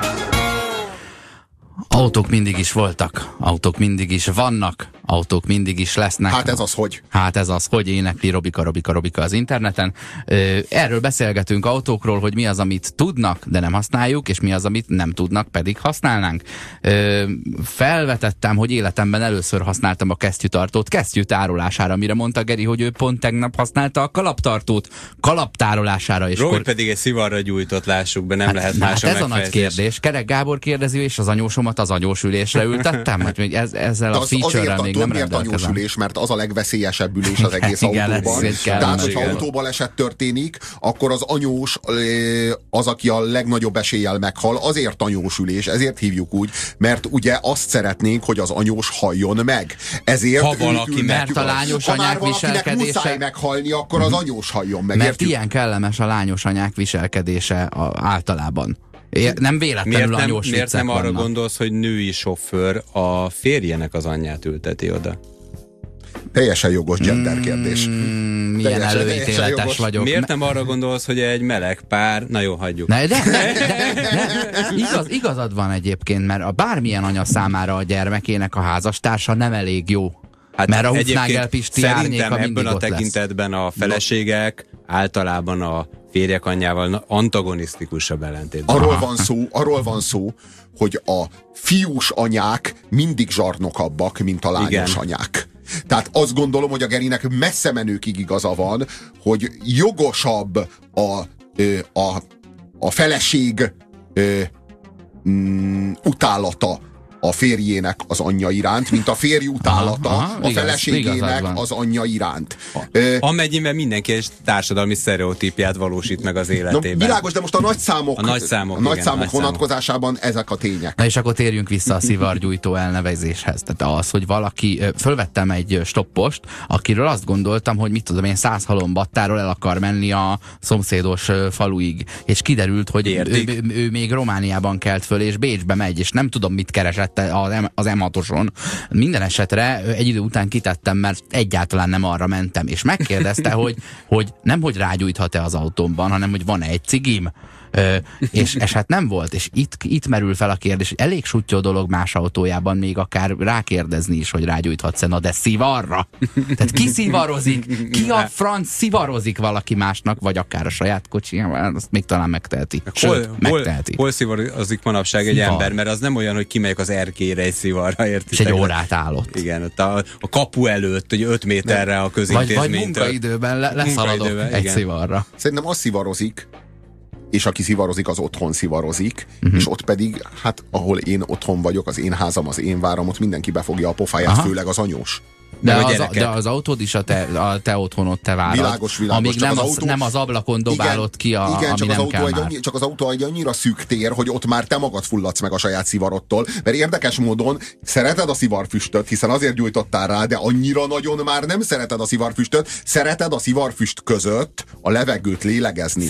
Autók mindig is voltak, autók mindig is vannak, autók mindig is lesznek. Hát ez az hogy? Hát ez az, hogy énekli Robika az interneten. Erről beszélgetünk autókról, hogy mi az, amit tudnak, de nem használjuk, és mi az, amit nem tudnak, pedig használnánk. Felvetettem, hogy életemben először használtam a kesztyűtartót kesztyűtárolására, mire mondta Geri, hogy ő pont tegnap használta a kalaptartót kalaptárolására. És Robi pedig egy szivarra gyújtott, lássuk be, nem lehet más a ez a nagy kérdés. Kerek Gábor kérdezi, és az anyósomat az anyós ülésre ültettem, hogy ezzel a feature-rel még nem rendelkezem. Ülés, mert az a legveszélyesebb ülés az egész autóban. Tehát, hogyha autóbaleset történik, akkor az anyós az, aki a legnagyobb eséllyel meghal, azért anyós ülés, ezért hívjuk úgy, mert ugye azt szeretnénk, hogy az anyós halljon meg. Ezért ha valaki, mert a lányos anyák viselkedése muszáj meghalni, akkor az anyós halljon meg. Mert értjük? ilyen kellemes a lányos anyák viselkedése általában. Nem véletlenül anyós viccek Miért nem arra vannak. gondolsz, hogy női sofőr a férjének az anyját ülteti oda? Teljesen jogos gender kérdés. Milyen előítéletes vagyok. Miért nem arra gondolsz, hogy egy meleg pár... Na jó, hagyjuk. De igazad van egyébként, mert a bármilyen anya számára a gyermekének a házastársa nem elég jó. Hát mert a Hufnagel Pisti árnyéka mindig ebben a ott tekintetben a feleségek általában a férjek anyjával antagonisztikusabb ellentétben. Arról van szó, hogy a fiús anyák mindig zsarnokabbak, mint a lányos anyák. Tehát azt gondolom, hogy a Gerinek messze menőkig igaza van, hogy jogosabb a feleség utálata a férjének az anyja iránt, mint a férj utálata a feleségének az anyja iránt. Amennyiben mindenki egy társadalmi sztereotípiát valósít meg az életében. Na, világos, de most a nagyszámok vonatkozásában ezek a tények. Na és akkor térjünk vissza a szivargyújtó elnevezéshez. Tehát az, hogy valaki, fölvettem egy stoppost, akiről azt gondoltam, hogy mit tudom én, 100 halombattáról el akar menni a szomszédos faluig. És kiderült, hogy ő még Romániában kelt föl, és Bécsbe megy, és nem tudom, mit keresett az M6-oson. Minden esetre egy idő után kitettem, mert egyáltalán nem arra mentem, és megkérdezte, hogy nem hogy rágyújthat-e az autómban, hanem hogy van-e egy cigim. És hát nem volt, és itt merül fel a kérdés, hogy elég suttyó dolog más autójában még akár rákérdezni is, hogy rágyújtatra, na de szivarra? Tehát ki szivarozik? Ki a franc szivarozik valaki másnak, vagy akár a saját kocsijával? Azt még talán megteheti. Sőt, megteheti. Hol szivarozik manapság egy ember? Mert az nem olyan, hogy kimegyek az erkére egy szivarra, értitek? És egy órát állott. Igen, ott a kapu előtt, hogy 5 méterre a közintézménytől. Vagy munkaidőben leszaladok egy szivarra. Szerintem az szivarozik, és aki szivarozik, az otthon szivarozik, és ott pedig, hát ahol én otthon vagyok, az én házam, az én váram, ott mindenki befogja a pofáját, főleg az anyós. De az autód is a te otthonod, te várad. Világos. Amíg nem az ablakon dobálod ki, ami nem kell már. Csak az autó egy annyira szűk tér, hogy ott már te magad fulladsz meg a saját szivarodtól. Mert érdekes módon szereted a szivarfüstöt, hiszen azért gyújtottál rá, de annyira nagyon már nem szereted a szivarfüstöt. Szereted a szivarfüst között a levegőt lélegezni.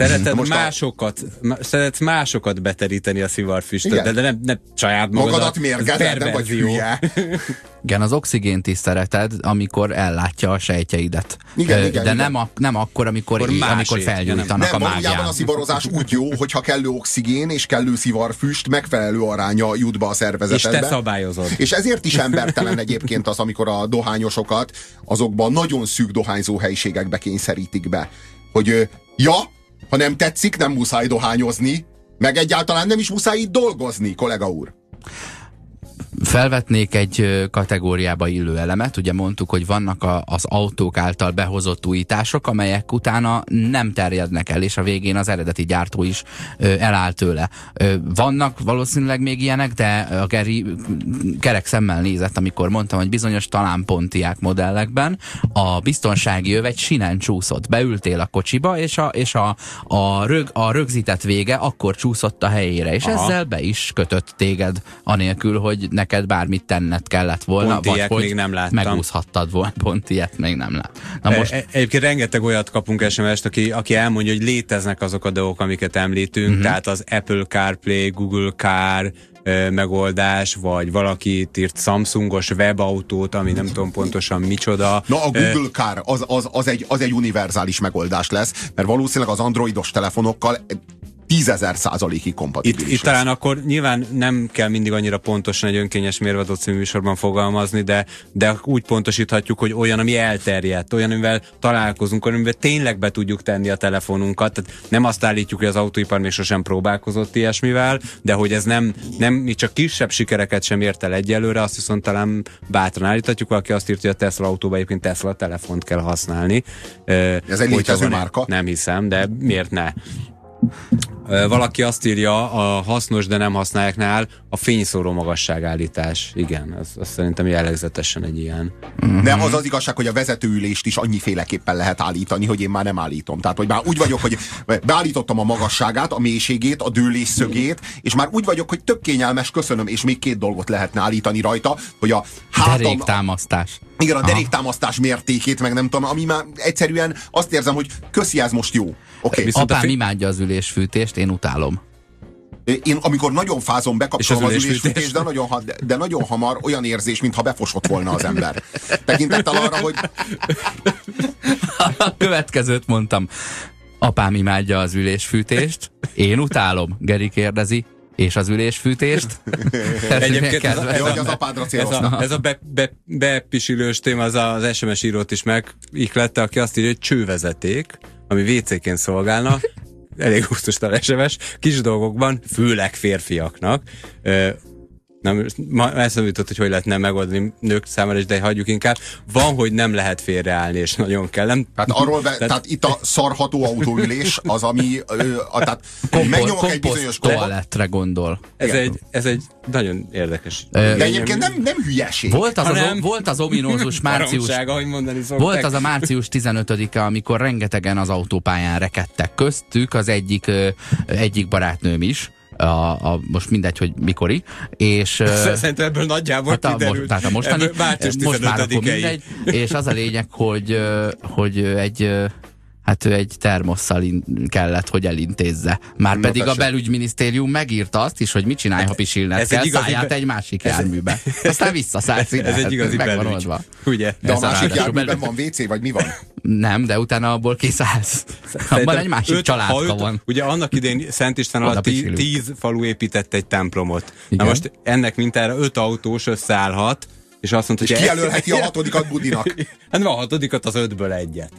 Szeretsz másokat beteríteni a szivarfüstöt, de nem saját magadat mérgezed, nem vagy hülye. Igen, az oxigént is szereted, amikor ellátja a sejtjeidet. De nem akkor, amikor felgyújtanak a mágián. Valójában a szivarozás úgy jó, hogyha kellő oxigén és kellő szivarfüst megfelelő aránya jut be a szervezetedbe. És te szabályozod. És ezért is embertelen egyébként az, amikor a dohányosokat azokban nagyon szűk dohányzó helyiségekbe kényszerítik be. Hogy ha nem tetszik, nem muszáj dohányozni, meg egyáltalán nem is muszáj itt dolgozni, kollega úr. Felvetnék egy kategóriába illő elemet, ugye mondtuk, hogy vannak az autók által behozott újítások, amelyek utána nem terjednek el, és a végén az eredeti gyártó is eláll tőle. Vannak valószínűleg még ilyenek, de a Geri kerek szemmel nézett, amikor mondtam, hogy bizonyos talán Pontiac modellekben a biztonsági öv egy sinen csúszott. Beültél a kocsiba, és a rögzített vége akkor csúszott a helyére, és ezzel be is kötött téged, anélkül, hogy neked bármit tenned kellett volna, Pontiac vagy még nem láttam. megúszhattad volna. Pontiac még nem láttam. Egyébként rengeteg olyat kapunk SMS-t, aki elmondja, hogy léteznek azok a dolgok, amiket említünk, tehát az Apple CarPlay, Google Car megoldás, vagy valaki írt Samsungos webautót, ami nem tudom pontosan micsoda. Na, a Google Car az egy univerzális megoldás lesz, mert valószínűleg az androidos telefonokkal 10.000%-ig kompatibilis. Itt talán akkor nyilván nem kell mindig annyira pontosan egy önkényes mérvadó című műsorban fogalmazni, de úgy pontosíthatjuk, hogy olyan, ami elterjedt, olyan, amivel találkozunk, amivel tényleg be tudjuk tenni a telefonunkat. Tehát nem azt állítjuk, hogy az autóipar még sosem próbálkozott ilyesmivel, de hogy ez nem csak kisebb sikereket sem ért el egyelőre, azt viszont talán bátran állíthatjuk, valaki azt írta, hogy a Tesla autóban egyébként Tesla telefont kell használni. Ez egy létező márka? Nem hiszem, de miért ne? Valaki azt írja, a hasznos, de nem használjáknál a fényszóró magasságállítás. Igen, az szerintem jellegzetesen egy ilyen. De az az igazság, hogy a vezetőülést is annyiféleképpen lehet állítani, hogy én már nem állítom. Tehát, hogy már úgy vagyok, hogy beállítottam a magasságát, a mélységét, a dőlésszögét, és már úgy vagyok, hogy tök kényelmes, köszönöm, és még 2 dolgot lehetne állítani rajta, hogy a deréktámasztás. Igen, a deréktámasztás mértékét, meg nem tudom, ami már egyszerűen azt érzem, hogy köszi, ez most jó. Okay. Apám imádja az ülésfűtést, én utálom. Én amikor nagyon fázom, bekapcsolom az ülésfűtést, de nagyon hamar olyan érzés, mintha befosott volna az ember. Tekintettel arra, hogy... A következőt mondtam. Apám imádja az ülésfűtést, én utálom. Geri kérdezi. És az ülésfűtést? Egyébként az apádra célozna. Ez a bepisilős téma, az SMS írót is megiklette, aki azt írja, hogy csővezeték, ami WC-ként szolgálna, elég gusztustalan SMS, kis dolgokban, főleg férfiaknak. Nem, eszembe jutott, hogy lehetne megoldani nők számára is, de hagyjuk inkább. Van, hogy nem lehet félreállni, és nagyon kell. Tehát itt a szarható autóülés az, ami tehát megnyomok egy bizonyos toalettre gondol. Ez egy nagyon érdekes. De egyébként nem hülyeség. Volt az ominózus március. Volt az a március 15-e, amikor rengetegen az autópályán rekedtek. Köztük az egyik barátnőm is. Most mindegy, hogy mikori, és... Szerintem ebből nagyjából kiderült. Tehát a mostani, most már akkor mindegy, és az a lényeg, hogy egy termosszal kellett, hogy elintézze. Pedig a belügyminisztérium megírta azt is, hogy mit csinálj, ha pisilned kell, szállját egy másik járműbe. Aztán visszaszállsz ide. Ez egy igazi belügy. Ugye? De a másik járműben van WC, vagy mi van? Nem, de utána abból kiszállsz. Abban egy másik családka van. Ugye annak idején Szent István alatt 10 falu épített egy templomot. Na most ennek mintára 5 autós összeállhat, és azt mondta, hogy kijelölheti a 6-at Budinak. Hát a 6-at az 5-ből egyet.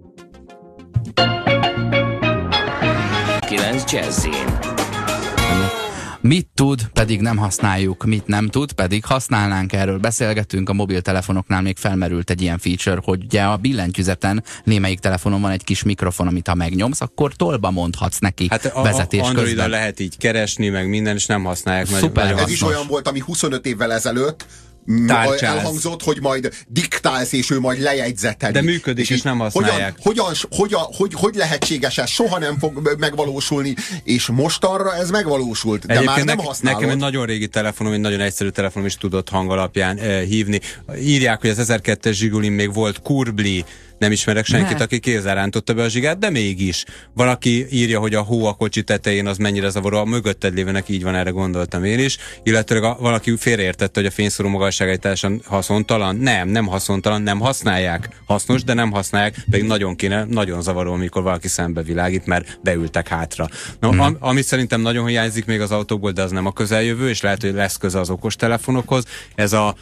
9 Jazzin. Mit tud, pedig nem használjuk, mit nem tud, pedig használnánk, erről beszélgetünk. A mobiltelefonoknál még felmerült egy ilyen feature, hogy ugye a billentyűzeten némelyik telefonon van egy kis mikrofon, amit ha megnyomsz, akkor tolba mondhatsz neki vezetés közben. Androidon lehet így keresni, meg minden, és nem használják. Szuper, ez is olyan volt, ami 25 évvel ezelőtt elhangzott, hogy majd diktálsz, és ő majd lejegyzeted. De működik, és nem használják. Hogy lehetséges ez? Soha nem fog megvalósulni, és mostanra ez megvalósult, de egyébként már nem használod. Nekem egy nagyon régi telefonom, egy nagyon egyszerű telefonom is tudott hang alapján hívni. Írják, hogy az 1002-es Zsigulin még volt kurbli, nem ismerek senkit, aki kézzel rántotta be a zsigát, de mégis. Valaki írja, hogy a hó a kocsi tetején az mennyire zavaró, a mögötted lévőnek így van, erre gondoltam én is. Illetve valaki félreértette, hogy a fényszóró magasságállítása haszontalan. Nem haszontalan, nem használják. Hasznos, de nem használják, pedig nagyon kéne, nagyon zavaró, amikor valaki szembe világít, mert beültek hátra. Ami szerintem nagyon hiányzik még az autókból, de az nem a közeljövő, és lehet, hogy lesz köze az okostelefonokhoz. Ez a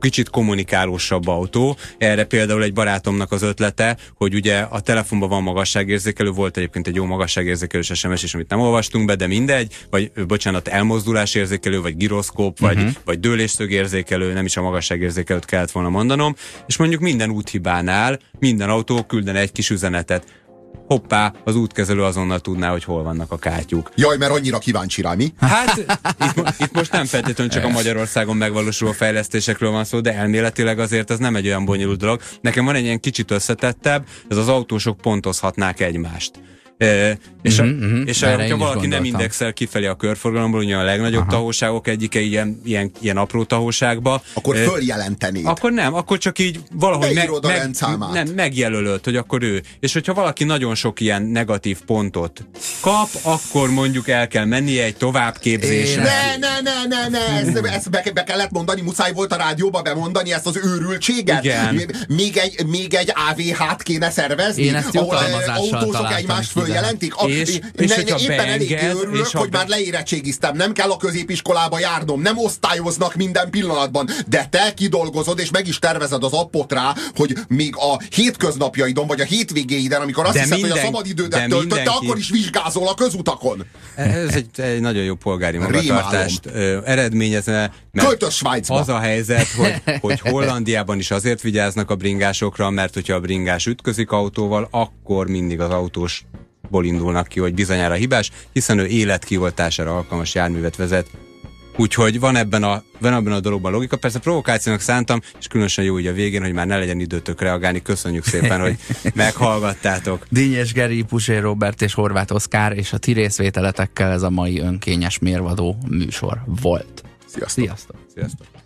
kicsit kommunikálósabb autó. Erre például egy barátomnak az ötlete, hogy ugye a telefonban van magasságérzékelő, volt egyébként egy jó magasságérzékelős SMS is, amit nem olvastunk be, de mindegy, vagy bocsánat, elmozdulásérzékelő, vagy giroszkóp, vagy dőlésszögérzékelő, nem is a magasságérzékelőt kellett volna mondanom, és mondjuk minden úthibánál minden autó küldene egy kis üzenetet. Hoppá, az útkezelő azonnal tudná, hogy hol vannak a kátyúk. Jaj, mert annyira kíváncsi rá, mi? Hát, itt most nem feltétlenül csak a Magyarországon megvalósuló fejlesztésekről van szó, de elméletileg azért ez nem egy olyan bonyolult dolog. Nekem van egy ilyen kicsit összetettebb, ez az autósok pontozhatnák egymást. És ha valaki nem indexel kifelé a körforgalomból, ugye a legnagyobb tahóságok egyike ilyen apró tahóságba. Akkor följelentenéd. Akkor nem, akkor csak így valahogy megjelölöd, hogy akkor ő. És hogyha valaki nagyon sok ilyen negatív pontot kap, akkor mondjuk el kell mennie egy továbbképzésre. Ne, ezt be kellett mondani, muszáj volt a rádióba bemondani ezt az őrültséget. Igen. Még egy AVH-t kéne szervezni, én ezt ahol autósok egymást följelentik. Éppen elég örülök, hogy már leérettségiztem, nem kell a középiskolába járnom, nem osztályoznak minden pillanatban, de te kidolgozod és meg is tervezed az appot rá, hogy még a hétköznapjaidon, vagy a hétvégéiden, amikor azt hiszed, hogy a szabadidődet töltötte, akkor is vizsgázol a közutakon. Ez egy nagyon jó polgári magatartást eredményezne, mert az a helyzet, hogy Hollandiában is azért vigyáznak a bringásokra, mert hogyha a bringás ütközik autóval, akkor mindig az autósból indulnak ki, hogy bizonyára hibás, hiszen ő életkioltására alkalmas járművet vezet. Úgyhogy van ebben a dologban logika. Persze provokációnak szántam, és különösen jó így a végén, hogy már ne legyen időtök reagálni. Köszönjük szépen, hogy meghallgattátok. Dínyes Geri, Puzsér Róbert és Horváth Oszkár, és a ti részvételetekkel ez a mai önkényes mérvadó műsor volt. Sziasztok! Sziasztok!